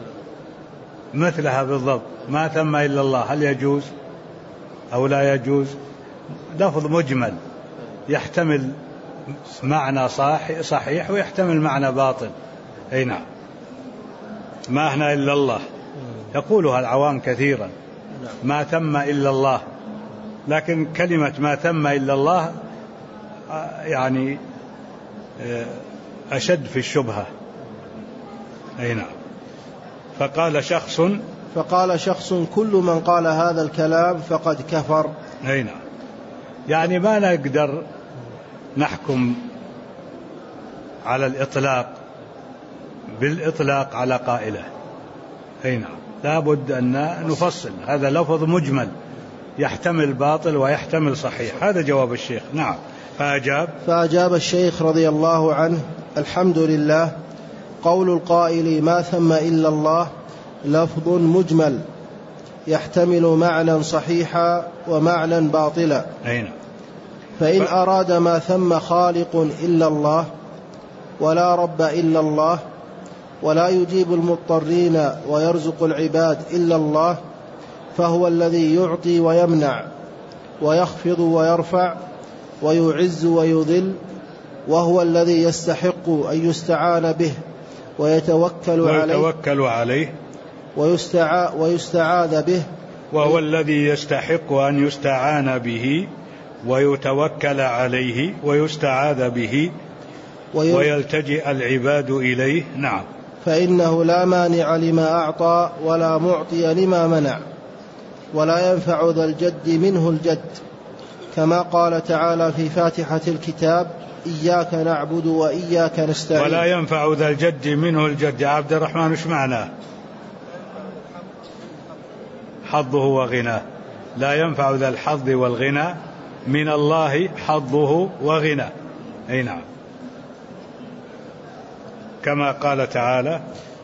مثلها بالضبط. ما ثم إلا الله هل يجوز أو لا يجوز؟ لفظ مجمل يحتمل معنى صحيح ويحتمل معنى باطل. أي نعم. ما هنا إلا الله يقولها العوام كثيرا، ما ثم إلا الله، لكن كلمة ما ثم إلا الله يعني أشد في الشبهة. أي نعم. فقال شخص كل من قال هذا الكلام فقد كفر. أي نعم. يعني ما نقدر نحكم على الإطلاق بالإطلاق على قائله. أي نعم. لابد أن نفصل. هذا لفظ مجمل يحتمل باطل ويحتمل صحيح. هذا جواب الشيخ. نعم. فأجاب الشيخ رضي الله عنه: الحمد لله، قول القائل ما ثم إلا الله لفظ مجمل يحتمل معنى صحيحا ومعنى باطلا. فإن أراد ما ثم خالق إلا الله ولا رب إلا الله ولا يجيب المضطرين ويرزق العباد إلا الله، فهو الذي يعطي ويمنع ويخفض ويرفع ويعز ويذل، وهو الذي يستحق أن يستعان به ويتوكل عليه ويستعاذ به، وهو الذي يستحق أن يستعان به ويتوكل عليه ويستعاذ به، ويلتجئ العباد إليه. نعم. فإنه لا مانع لما أعطى ولا معطي لما منع، ولا ينفع ذا الجد منه الجد، كما قال تعالى في فاتحة الكتاب: إياك نعبد وإياك نستعين. ولا ينفع ذا الجد منه الجد. يا عبد الرحمن ايش معناه؟ حظه وغناه. لا ينفع ذا الحظ والغنى من الله حظه وغنى. أي نعم. كما قال تعالى: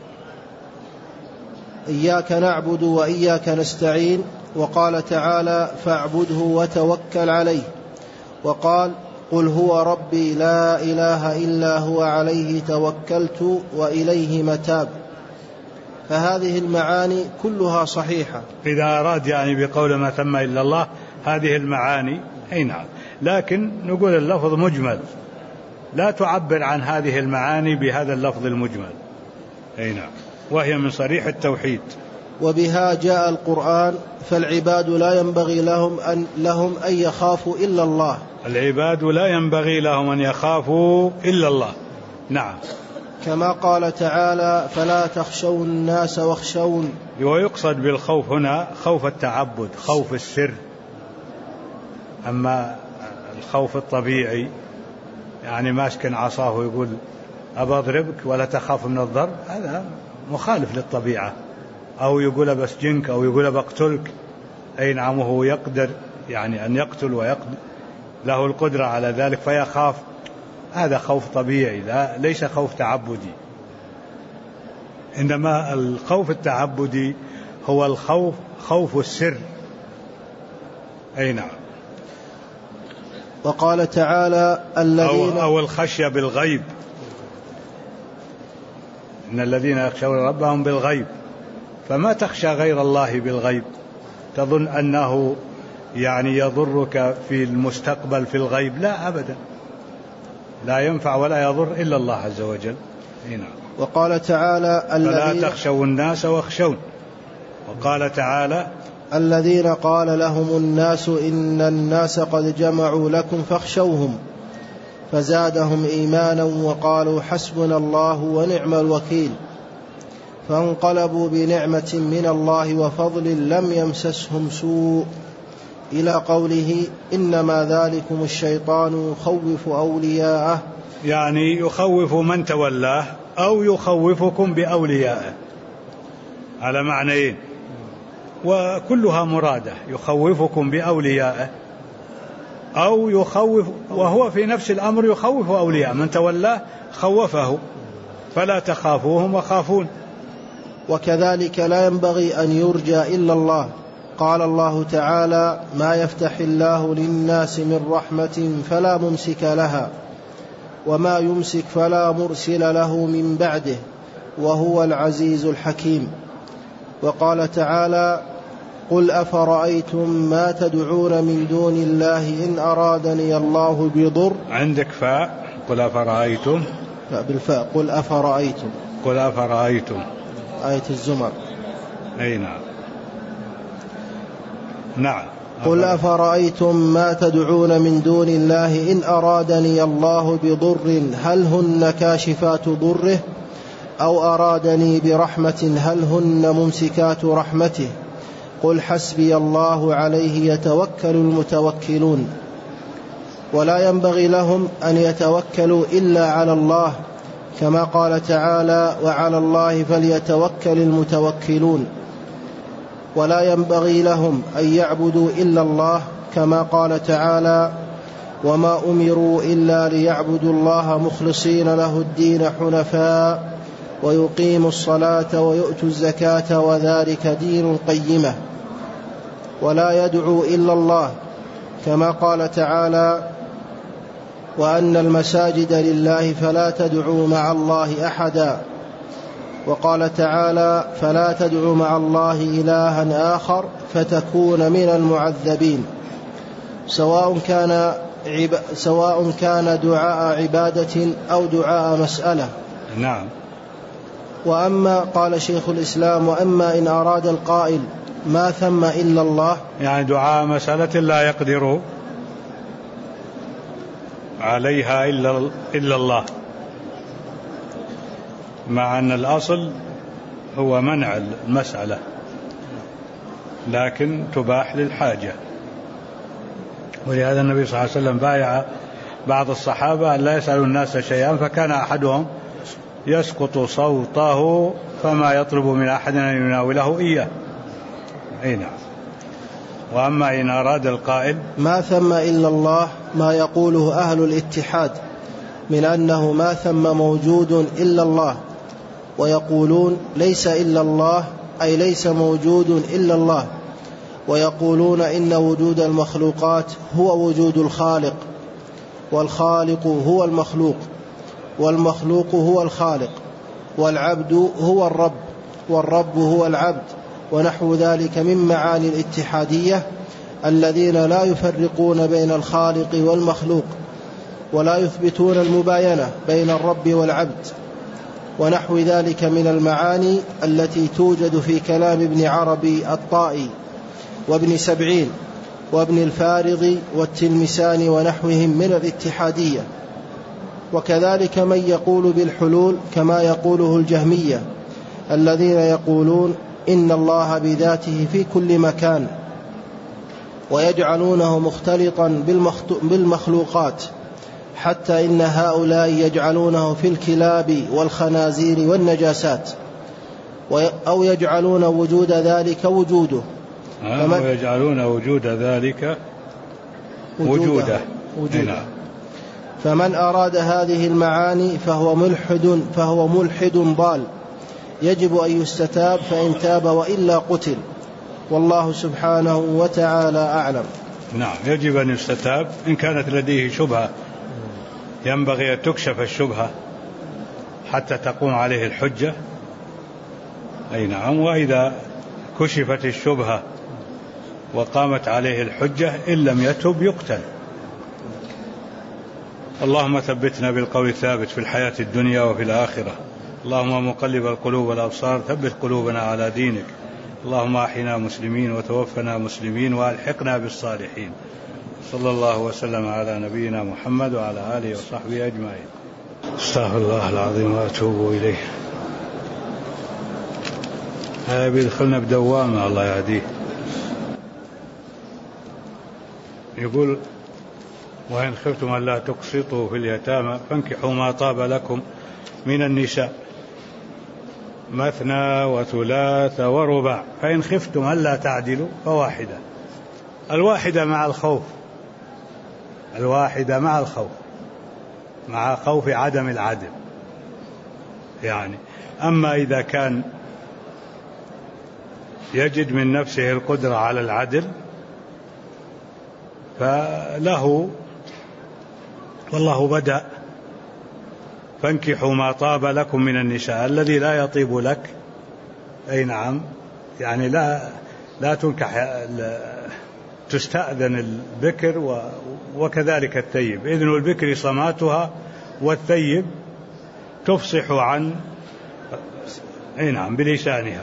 إياك نعبد وإياك نستعين. وقال تعالى: فاعبده وتوكل عليه. وقال: قل هو ربي لا إله إلا هو عليه توكلت وإليه متاب. فهذه المعاني كلها صحيحة إذا أراد يعني بقول ما ثم إلا الله هذه المعاني. أي نعم. لكن نقول اللفظ مجمل، لا تعبر عن هذه المعاني بهذا اللفظ المجمل. أي نعم. وهي من صريح التوحيد. وبها جاء القرآن. فالعباد لا ينبغي لهم أن يخافوا إلا الله. العباد لا ينبغي لهم أن يخافوا إلا الله. نعم. كما قال تعالى: فلا تخشوا الناس واخشون. ويقصد بالخوف هنا خوف التعبد، خوف السر. أما الخوف الطبيعي يعني ماسك عصاه يقول أبى أضربك ولا تخاف من الضرب، هذا مخالف للطبيعة. أو يقول بسجنك أو يقول بقتلك. أي نعم. وهو يقدر يعني أن يقتل ويقدر، له القدرة على ذلك فيخاف. هذا خوف طبيعي، ليس خوف تعبدي. إنما الخوف التعبدي هو الخوف خوف السر. أي نعم. وقال تعالى: الذين أو الخشية بالغيب. إن الذين يخشون ربهم بالغيب. فما تخشى غير الله بالغيب، تظن أنه يعني يضرك في المستقبل في الغيب. لا أبدا، لا ينفع ولا يضر إلا الله عز وجل. هنا. وقال تعالى: فلا تخشوا الناس واخشون. وقال تعالى: الذين قال لهم الناس إن الناس قد جمعوا لكم فاخشوهم فزادهم إيمانا وقالوا حسبنا الله ونعم الوكيل. فانقلبوا بنعمة من الله وفضل لم يمسسهم سوء، إلى قوله: إنما ذلكم الشيطان يخوف أولياءه. يعني يخوف من تولاه أو يخوفكم بأوليائه، على معنيين وكلها مرادة. يخوفكم بأوليائه أو يخوف، وهو في نفس الأمر يخوف أولياء من تولاه خوفه، فلا تخافوهم وخافون. وكذلك لا ينبغي أن يرجى إلا الله. قال الله تعالى: ما يفتح الله للناس من رحمة فلا ممسك لها وما يمسك فلا مرسل له من بعده وهو العزيز الحكيم. وقال تعالى: قل أفرأيتم ما تدعون من دون الله إن أرادني الله بضر. عندك فاء. قل أفرأيتم. بالفاء. قل أفرأيتم. قل أفرأيتم آية الزمر. أي نعم. نعم. قل أفرأيتم ما تدعون من دون الله إن أرادني الله بضر هل هن كاشفات ضره أو أرادني برحمة هل هن ممسكات رحمته قل حسبي الله عليه يتوكل المتوكلون. ولا ينبغي لهم أن يتوكلوا إلا على الله، كما قال تعالى: وعلى الله فليتوكل المتوكلون. ولا ينبغي لهم أن يعبدوا إلا الله، كما قال تعالى: وما أمروا إلا ليعبدوا الله مخلصين له الدين حنفاء ويقيموا الصلاة ويؤتوا الزكاة وذلك دين القيمة. ولا يدعو إلا الله، كما قال تعالى: وأن المساجد لله فلا تدعوا مع الله أحدا. وقال تعالى: فلا تدعوا مع الله إلها آخر فتكون من المعذبين، سواء كان دعاء عبادة أو دعاء مسألة. نعم. وأما قال شيخ الإسلام: وأما إن أراد القائل ما ثم إلا الله، يعني دعاء مسألة لا يقدر عليها إلا الله، مع أن الأصل هو منع المسألة، لكن تباح للحاجة. ولهذا النبي صلى الله عليه وسلم بايع بعض الصحابة أن لا يسألوا الناس شيئا، فكان أحدهم يسقط صوته فما يطلب من أحد أن يناوله إياه. نعم. وأما إن أراد القائل ما ثم إلا الله ما يقوله أهل الاتحاد من أنه ما ثم موجود إلا الله، ويقولون ليس إلا الله أي ليس موجود إلا الله، ويقولون إن وجود المخلوقات هو وجود الخالق، والخالق هو المخلوق، والمخلوق هو الخالق، والعبد هو الرب، والرب هو العبد، ونحو ذلك من معاني الاتحادية الذين لا يفرقون بين الخالق والمخلوق، ولا يثبتون المباينة بين الرب والعبد، ونحو ذلك من المعاني التي توجد في كلام ابن عربي الطائي وابن سبعين وابن الفارغ والتلمساني ونحوهم من الاتحادية. وكذلك من يقول بالحلول كما يقوله الجهمية الذين يقولون إن الله بذاته في كل مكان، ويجعلونه مختلطا بالمخلوقات، حتى إن هؤلاء يجعلونه في الكلاب والخنازير والنجاسات، أو يجعلون وجود ذلك وجوده، ويجعلون وجود ذلك وجوده. فمن أراد هذه المعاني فهو ملحد ضال، يجب أن يستتاب، فإن تاب وإلا قتل، والله سبحانه وتعالى أعلم. نعم، يجب أن يستتاب إن كانت لديه شبهة، ينبغي أن تكشف الشبهة حتى تقوم عليه الحجة. نعم. وإذا كشفت الشبهة وقامت عليه الحجة إن لم يتب يقتل. اللهم ثبتنا بالقول الثابت في الحياة الدنيا وفي الآخرة. اللهم مقلب القلوب والأبصار ثبت قلوبنا على دينك. اللهم أحينا مسلمين وتوفنا مسلمين وألحقنا بالصالحين. صلى الله وسلم على نبينا محمد وعلى آله وصحبه أجمعين. استغفر الله العظيم وأتوب إليه. هذا بيدخلنا بدوامة الله يهديه. يقول وإن خفتم ألا تقسطوا في اليتامى فانكحوا ما طاب لكم من النساء مثنى وثلاث ورباع فإن خفتم ألا تعدلوا فواحدة. الواحدة مع الخوف، الواحدة مع الخوف، مع خوف عدم العدل يعني. أما إذا كان يجد من نفسه القدرة على العدل فله، والله بدأ فانكحوا ما طاب لكم من النساء. الذي لا يطيب لك نعم يعني لا تنكح، تستأذن البكر وكذلك الثيب. إذن البكر صماتها والثيب تفصح عن نعم بلسانها.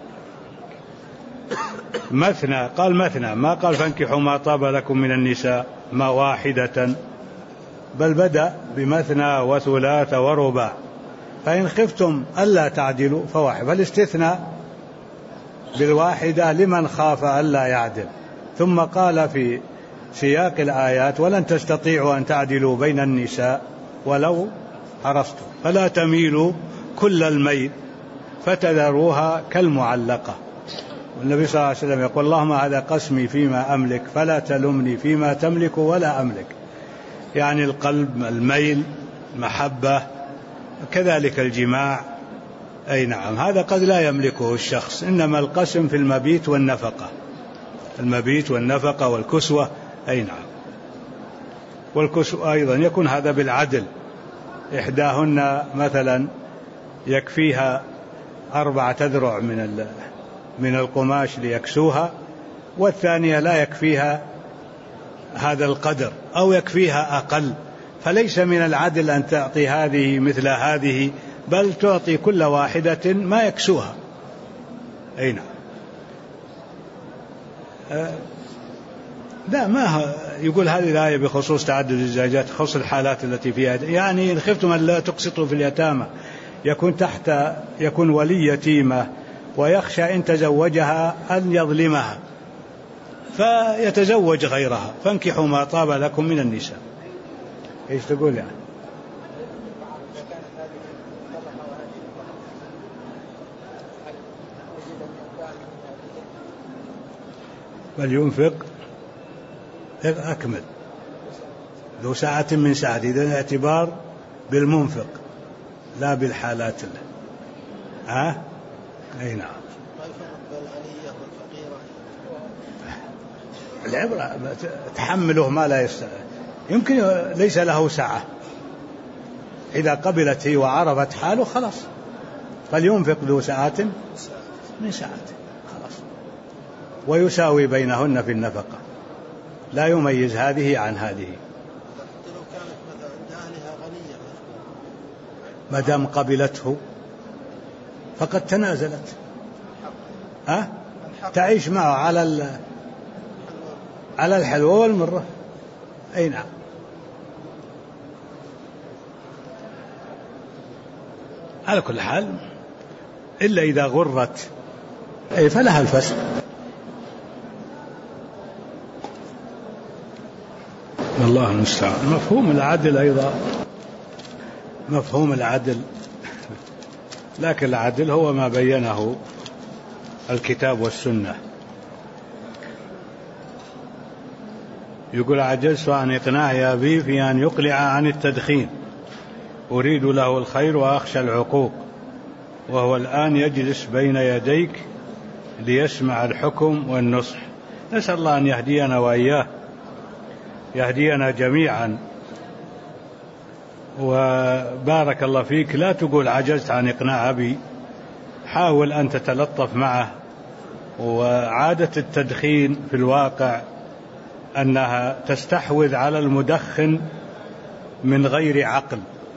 مثنى، قال مثنى، ما قال فانكحوا ما طاب لكم من النساء ما واحدة، بل بدأ بمثنى وثلاث ورباع. فإن خفتم ألا تعدلوا فواحد، فالاستثناء بالواحدة لمن خاف ألا يعدل. ثم قال في سياق الآيات ولن تستطيعوا أن تعدلوا بين النساء ولو حرصتم فلا تميلوا كل الميل فتذروها كالمعلقة. والنبي صلى الله عليه وسلم يقول اللهم هذا قسمي فيما أملك فلا تلمني فيما تملك ولا أملك. يعني القلب، الميل، المحبة، كذلك الجماع. نعم هذا قد لا يملكه الشخص، إنما القسم في المبيت والنفقة، المبيت والنفقة والكسوة. نعم. والكسوة أيضا يكون هذا بالعدل، إحداهن مثلا يكفيها 4 أذرع من القماش ليكسوها، والثانية لا يكفيها هذا القدر أو يكفيها أقل، فليس من العدل أن تعطي هذه مثل هذه، بل تعطي كل واحدة ما يكسوها. نعم. لا ما يقول هذه الآية بخصوص تعدد الزوجات، خصوص الحالات التي فيها يعني إن خفتم أن لا تقسطوا في اليتامى، يكون ولي يتيمة ويخشى إن تزوجها أن يظلمها فيتزوج غيرها، فانكحوا ما طاب لكم من النساء. إيش تقول يعني؟ فلينفق أكمل ذو ساعة من ساعة، إذن الاعتبار بالمنفق لا بالحالات أي نعم. العبرة تحمله ما لا يستطيع، يمكن ليس له ساعة، إذا قبلت هي وعرفت حاله خلاص، فلينفق ذو ساعة من ساعته خلاص، ويساوي بينهن في النفقة، لا يميز هذه عن هذه. ما دام قبلته فقد تنازلت، تعيش معه على الحلوة والمرة. أي نعم. على كل حال إلا إذا غرت فلها الفسق. الله المستعان. مفهوم العدل أيضا مفهوم العدل، لكن العدل هو ما بينه الكتاب والسنة. يقول عجزت عن إقناع أبي في أن يقلع عن التدخين، أريد له الخير وأخشى العقوق، وهو الآن يجلس بين يديك ليسمع الحكم والنصح. نسأل الله أن يهدينا وإياه، يهدينا جميعا. وبارك الله فيك، لا تقول عجزت عن إقناع أبي، حاول أن تتلطف معه. وعادة التدخين في الواقع أنها تستحوذ على المدخن من غير عقل،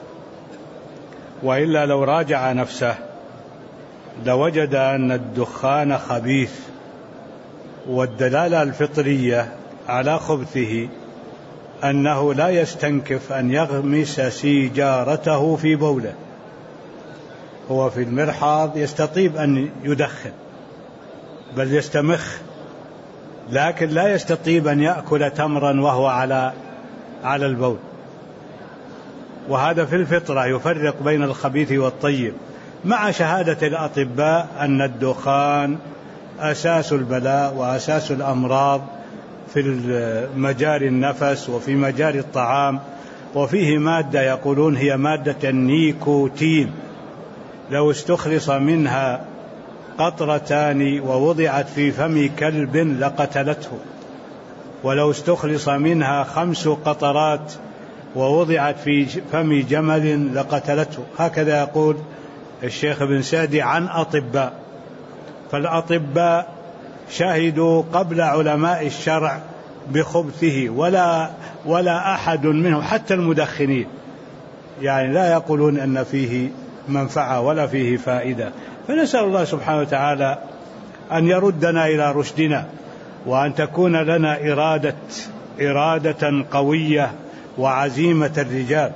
وإلا لو راجع نفسه لوجد أن الدخان خبيث، والدلالة الفطرية على خبثه أنه لا يستنكف أن يغمس سيجارته في بوله. هو في المرحاض يستطيب أن يدخن بل يستمخ، لكن لا يستطيب أن يأكل تمرا وهو على البول. وهذا في الفطرة يفرق بين الخبيث والطيب، مع شهادة الأطباء أن الدخان أساس البلاء وأساس الأمراض في مجاري النفس وفي مجاري الطعام، وفيه مادة يقولون هي مادة النيكوتين، لو استخلص منها قطرتان ووضعت في فم كلب لقتلته، ولو استخلص منها 5 قطرات ووضعت في فم جمل لقتلته. هكذا يقول الشيخ ابن سعدي عن أطباء. فالأطباء شهدوا قبل علماء الشرع بخبثه، ولا أحد منهم حتى المدخنين يعني لا يقولون أن فيه منفعة ولا فيه فائدة. فنسأل الله سبحانه وتعالى أن يردنا إلى رشدنا، وأن تكون لنا إرادة قوية وعزيمة الرجال.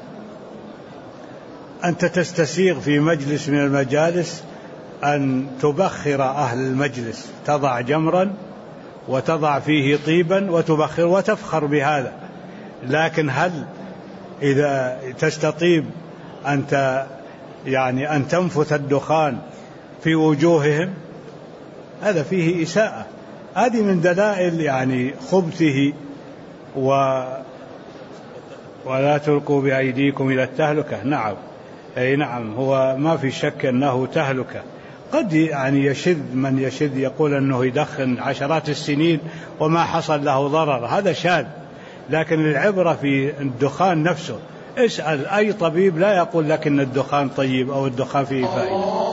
أنت تستسيغ في مجلس من المجالس أن تبخر أهل المجلس، تضع جمرا وتضع فيه طيبا وتبخر وتفخر بهذا، لكن هل إذا تستطيب أنت يعني أن تنفث الدخان في وجوههم؟ هذا فيه إساءة. هذه من دلائل يعني خبثه. ولا تلقوا بأيديكم إلى التهلكة. نعم، أي نعم، هو ما في شك أنه تهلكة. قد يعني يشذ من يشذ يقول أنه يدخن عشرات السنين وما حصل له ضرر، هذا شاذ. لكن العبرة في الدخان نفسه. اسأل أي طبيب لا يقول لك أن الدخان طيب أو الدخان فيه فائدة.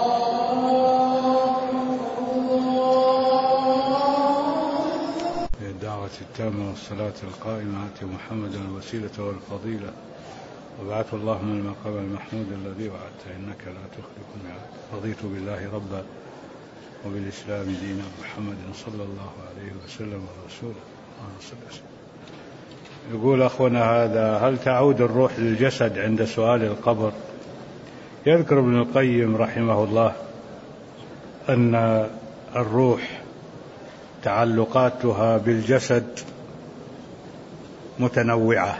الدعوة التامة والصلاة القائمة آت محمدا الوسيلة والفضيلة وابعثه الله من المقام المحمود الذي وعدته إنك لا تخلف الميعاد. رضيت بالله ربا وبالإسلام دينا محمد صلى الله عليه وسلم ورسوله. يقول أخونا هذا: هل تعود الروح للجسد عند سؤال القبر؟ يذكر ابن القيم رحمه الله أن الروح تعلقاتها بالجسد متنوعة،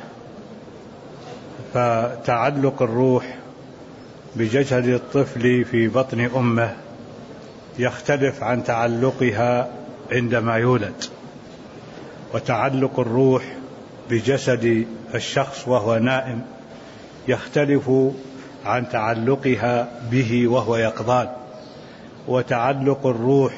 فتعلق الروح بجسد الطفل في بطن أمه يختلف عن تعلقها عندما يولد، وتعلق الروح بجسد الشخص وهو نائم يختلف عن تعلقها به وهو يقظان، وتعلق الروح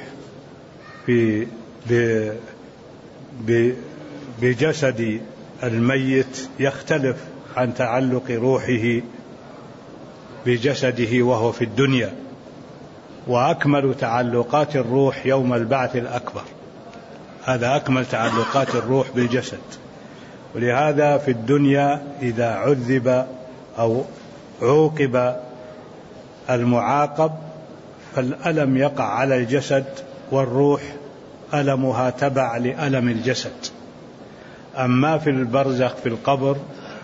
بجسد الميت يختلف عن تعلق روحه بجسده وهو في الدنيا. وأكمل تعلقات الروح يوم البعث الأكبر، هذا أكمل تعلقات الروح بالجسد. ولهذا في الدنيا إذا عذب أو عوقب المعاقب فالألم يقع على الجسد، والروح ألمها تبع لألم الجسد. أما في البرزخ في القبر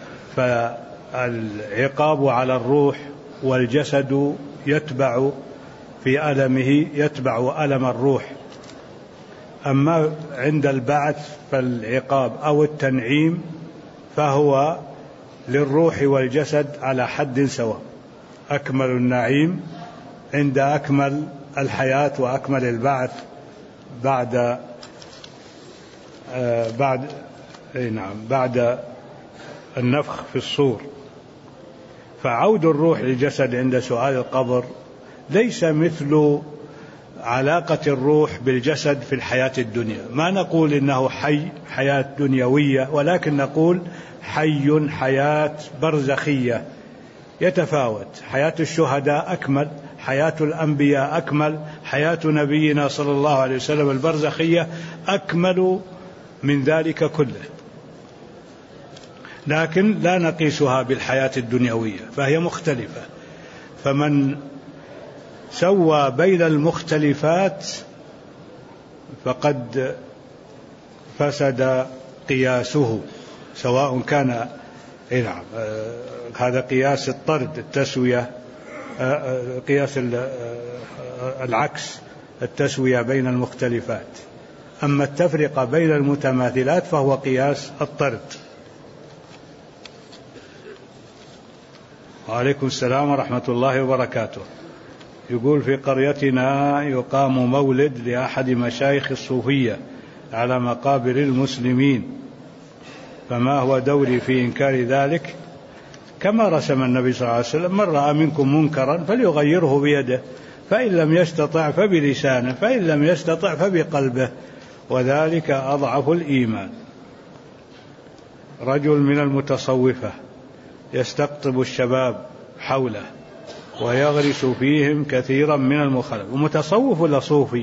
فالعقاب على الروح، والجسد يتبع في ألمه يتبع ألم الروح. أما عند البعث فالعقاب أو التنعيم فهو للروح والجسد على حد سواء، أكمل النعيم عند أكمل الحياة وأكمل البعث بعد النفخ في الصور. فعود الروح للجسد عند سؤال القبر ليس مثل علاقة الروح بالجسد في الحياة الدنيا. ما نقول إنه حياة دنيوية، ولكن نقول حياة برزخية يتفاوت. حياة الشهداء أكمل، حياة الأنبياء أكمل، حياة نبينا صلى الله عليه وسلم البرزخية أكمل من ذلك كله، لكن لا نقيسها بالحياة الدنيوية فهي مختلفة. فمن سوى بين المختلفات فقد فسد قياسه، سواء كان هذا قياس الطرد التسوية، قياس العكس التسوية بين المختلفات. أما التفرقة بين المتماثلات فهو قياس الطرد. وعليكم السلام ورحمة الله وبركاته. يقول في قريتنا يقام مولد لأحد مشايخ الصوفية على مقابر المسلمين، فما هو دوري في إنكار ذلك؟ كما رسم النبي صلى الله عليه وسلم: من رأى منكم منكرا فليغيره بيده، فإن لم يستطع فبلسانه، فإن لم يستطع فبقلبه، وذلك أضعف الإيمان. رجل من المتصوفة يستقطب الشباب حوله ويغرس فيهم كثيرا من المخالفات، ومتصوف ولا صوفي؟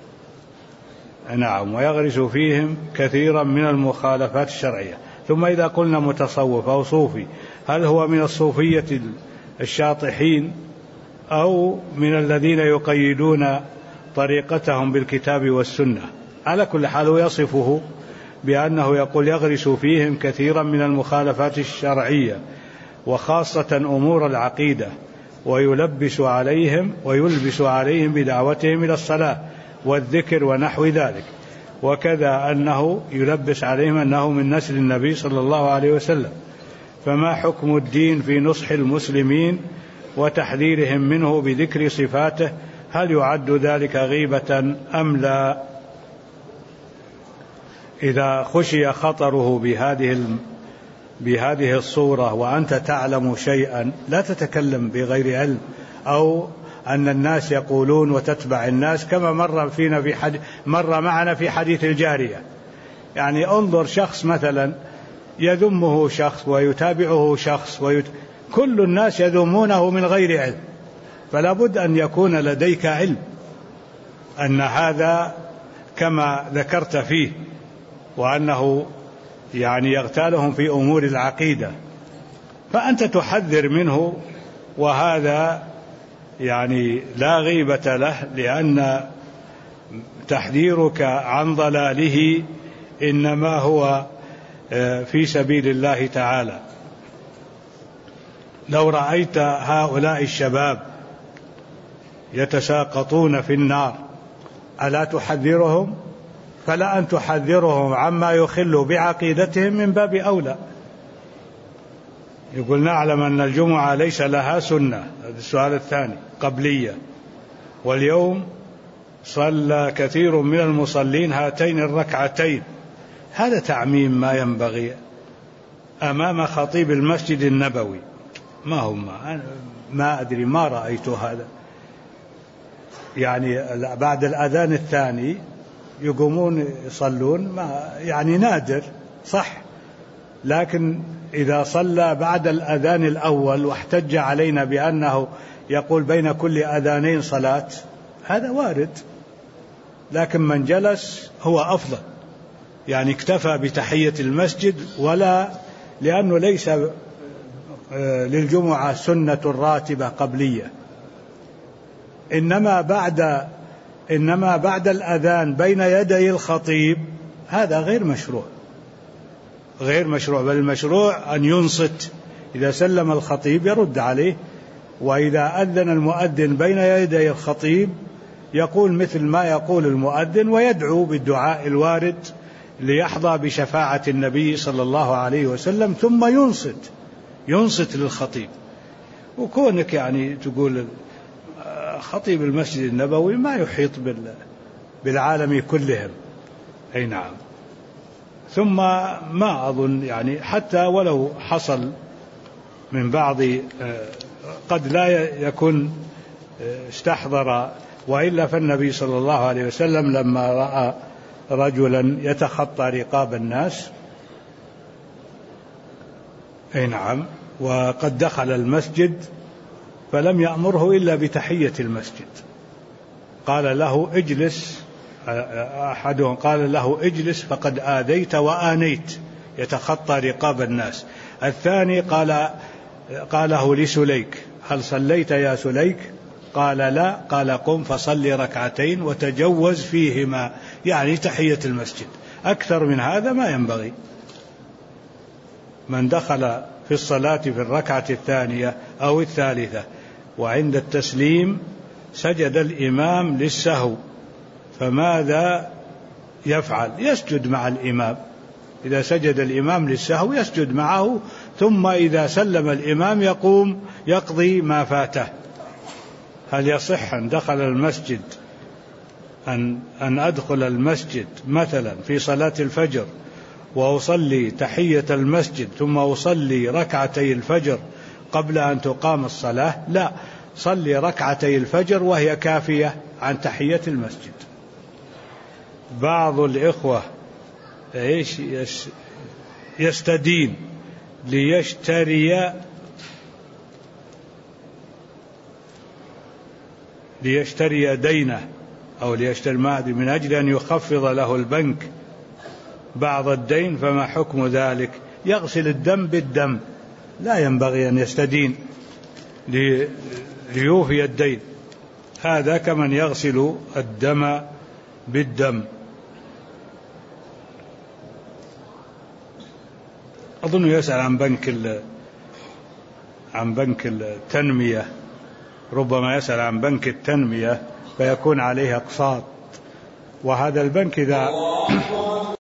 نعم، ويغرس فيهم كثيرا من المخالفات الشرعية. ثم إذا قلنا متصوف أو صوفي، هل هو من الصوفية الشاطحين أو من الذين يقيدون طريقتهم بالكتاب والسنة؟ على كل حال يصفه بأنه يقول يغرس فيهم كثيرا من المخالفات الشرعية وخاصة أمور العقيدة، ويلبس عليهم بدعوتهم إلى الصلاة والذكر ونحو ذلك، وكذا أنه يلبس عليهم أنه من نسل النبي صلى الله عليه وسلم. فما حكم الدين في نصح المسلمين وتحذيرهم منه بذكر صفاته؟ هل يعد ذلك غيبة أم لا؟ إذا خشي خطره بهذه الصورة وأنت تعلم شيئا لا تتكلم بغير علم، أو أن الناس يقولون وتتبع الناس، كما مر معنا في حديث الجارية. يعني انظر شخص مثلا يذمه شخص ويتابعه شخص كل الناس يذمونه من غير علم، فلا بد أن يكون لديك علم أن هذا كما ذكرت فيه، وأنه يعني يغتالهم في أمور العقيدة، فأنت تحذر منه، وهذا يعني لا غيبة له، لأن تحذيرك عن ضلاله إنما هو في سبيل الله تعالى. لو رأيت هؤلاء الشباب يتساقطون في النار ألا تحذرهم؟ فلا أن تحذرهم عما يخل بعقيدتهم من باب أولى. يقول نعلم أن الجمعة ليس لها سنة، هذا السؤال الثاني، قبلية، واليوم صلى كثير من المصلين هاتين الركعتين. هذا تعميم ما ينبغي أمام خطيب المسجد النبوي. ما أدري، ما رأيت هذا. يعني بعد الأذان الثاني يقومون يصلون، يعني نادر صح، لكن إذا صلى بعد الأذان الأول واحتج علينا بأنه يقول بين كل أذانين صلاة، هذا وارد، لكن من جلس هو أفضل، يعني اكتفى بتحية المسجد، ولا لأنه ليس للجمعة سنة راتبة قبلية، إنما بعد الأذان بين يدي الخطيب هذا غير مشروع، بل المشروع أن ينصت، إذا سلم الخطيب يرد عليه، وإذا أذن المؤذن بين يدي الخطيب يقول مثل ما يقول المؤذن ويدعو بالدعاء الوارد ليحظى بشفاعة النبي صلى الله عليه وسلم، ثم ينصت للخطيب. وكونك يعني تقول خطيب المسجد النبوي ما يحيط بالعالم كلهم، أي نعم. ثم ما أظن يعني حتى ولو حصل من بعض قد لا يكون استحضر، وإلا فالنبي صلى الله عليه وسلم لما رأى رجلا يتخطى رقاب الناس، أي نعم، وقد دخل المسجد فلم يأمره إلا بتحية المسجد، قال له اجلس، أحدهم قال له اجلس فقد آذيت وآنيت، يتخطى رقاب الناس. الثاني قاله لسليك هل صليت يا سليك؟ قال لا، قال قم فصل ركعتين وتجوز فيهما، يعني تحية المسجد. أكثر من هذا ما ينبغي. من دخل في الصلاة في الركعة الثانية أو الثالثة وعند التسليم سجد الإمام للسهو، فماذا يفعل؟ يسجد مع الإمام. إذا سجد الإمام للسهو يسجد معه، ثم إذا سلم الإمام يقوم يقضي ما فاته. هل يصح أن دخل المسجد أن أدخل المسجد مثلا في صلاة الفجر وأصلي تحية المسجد ثم أصلي ركعتي الفجر قبل أن تقام الصلاة؟ لا، صلي ركعتي الفجر وهي كافية عن تحية المسجد. بعض الإخوة يستدين ليشتري دينه أو ليشتري من أجل أن يخفض له البنك بعض الدين، فما حكم ذلك؟ يغسل الدم بالدم، لا ينبغي أن يستدين ليوفي الدين، هذا كمن يغسل الدم بالدم. أظن يسأل عن بنك التنمية، ربما يسأل عن بنك التنمية فيكون عليه أقساط، وهذا البنك إذا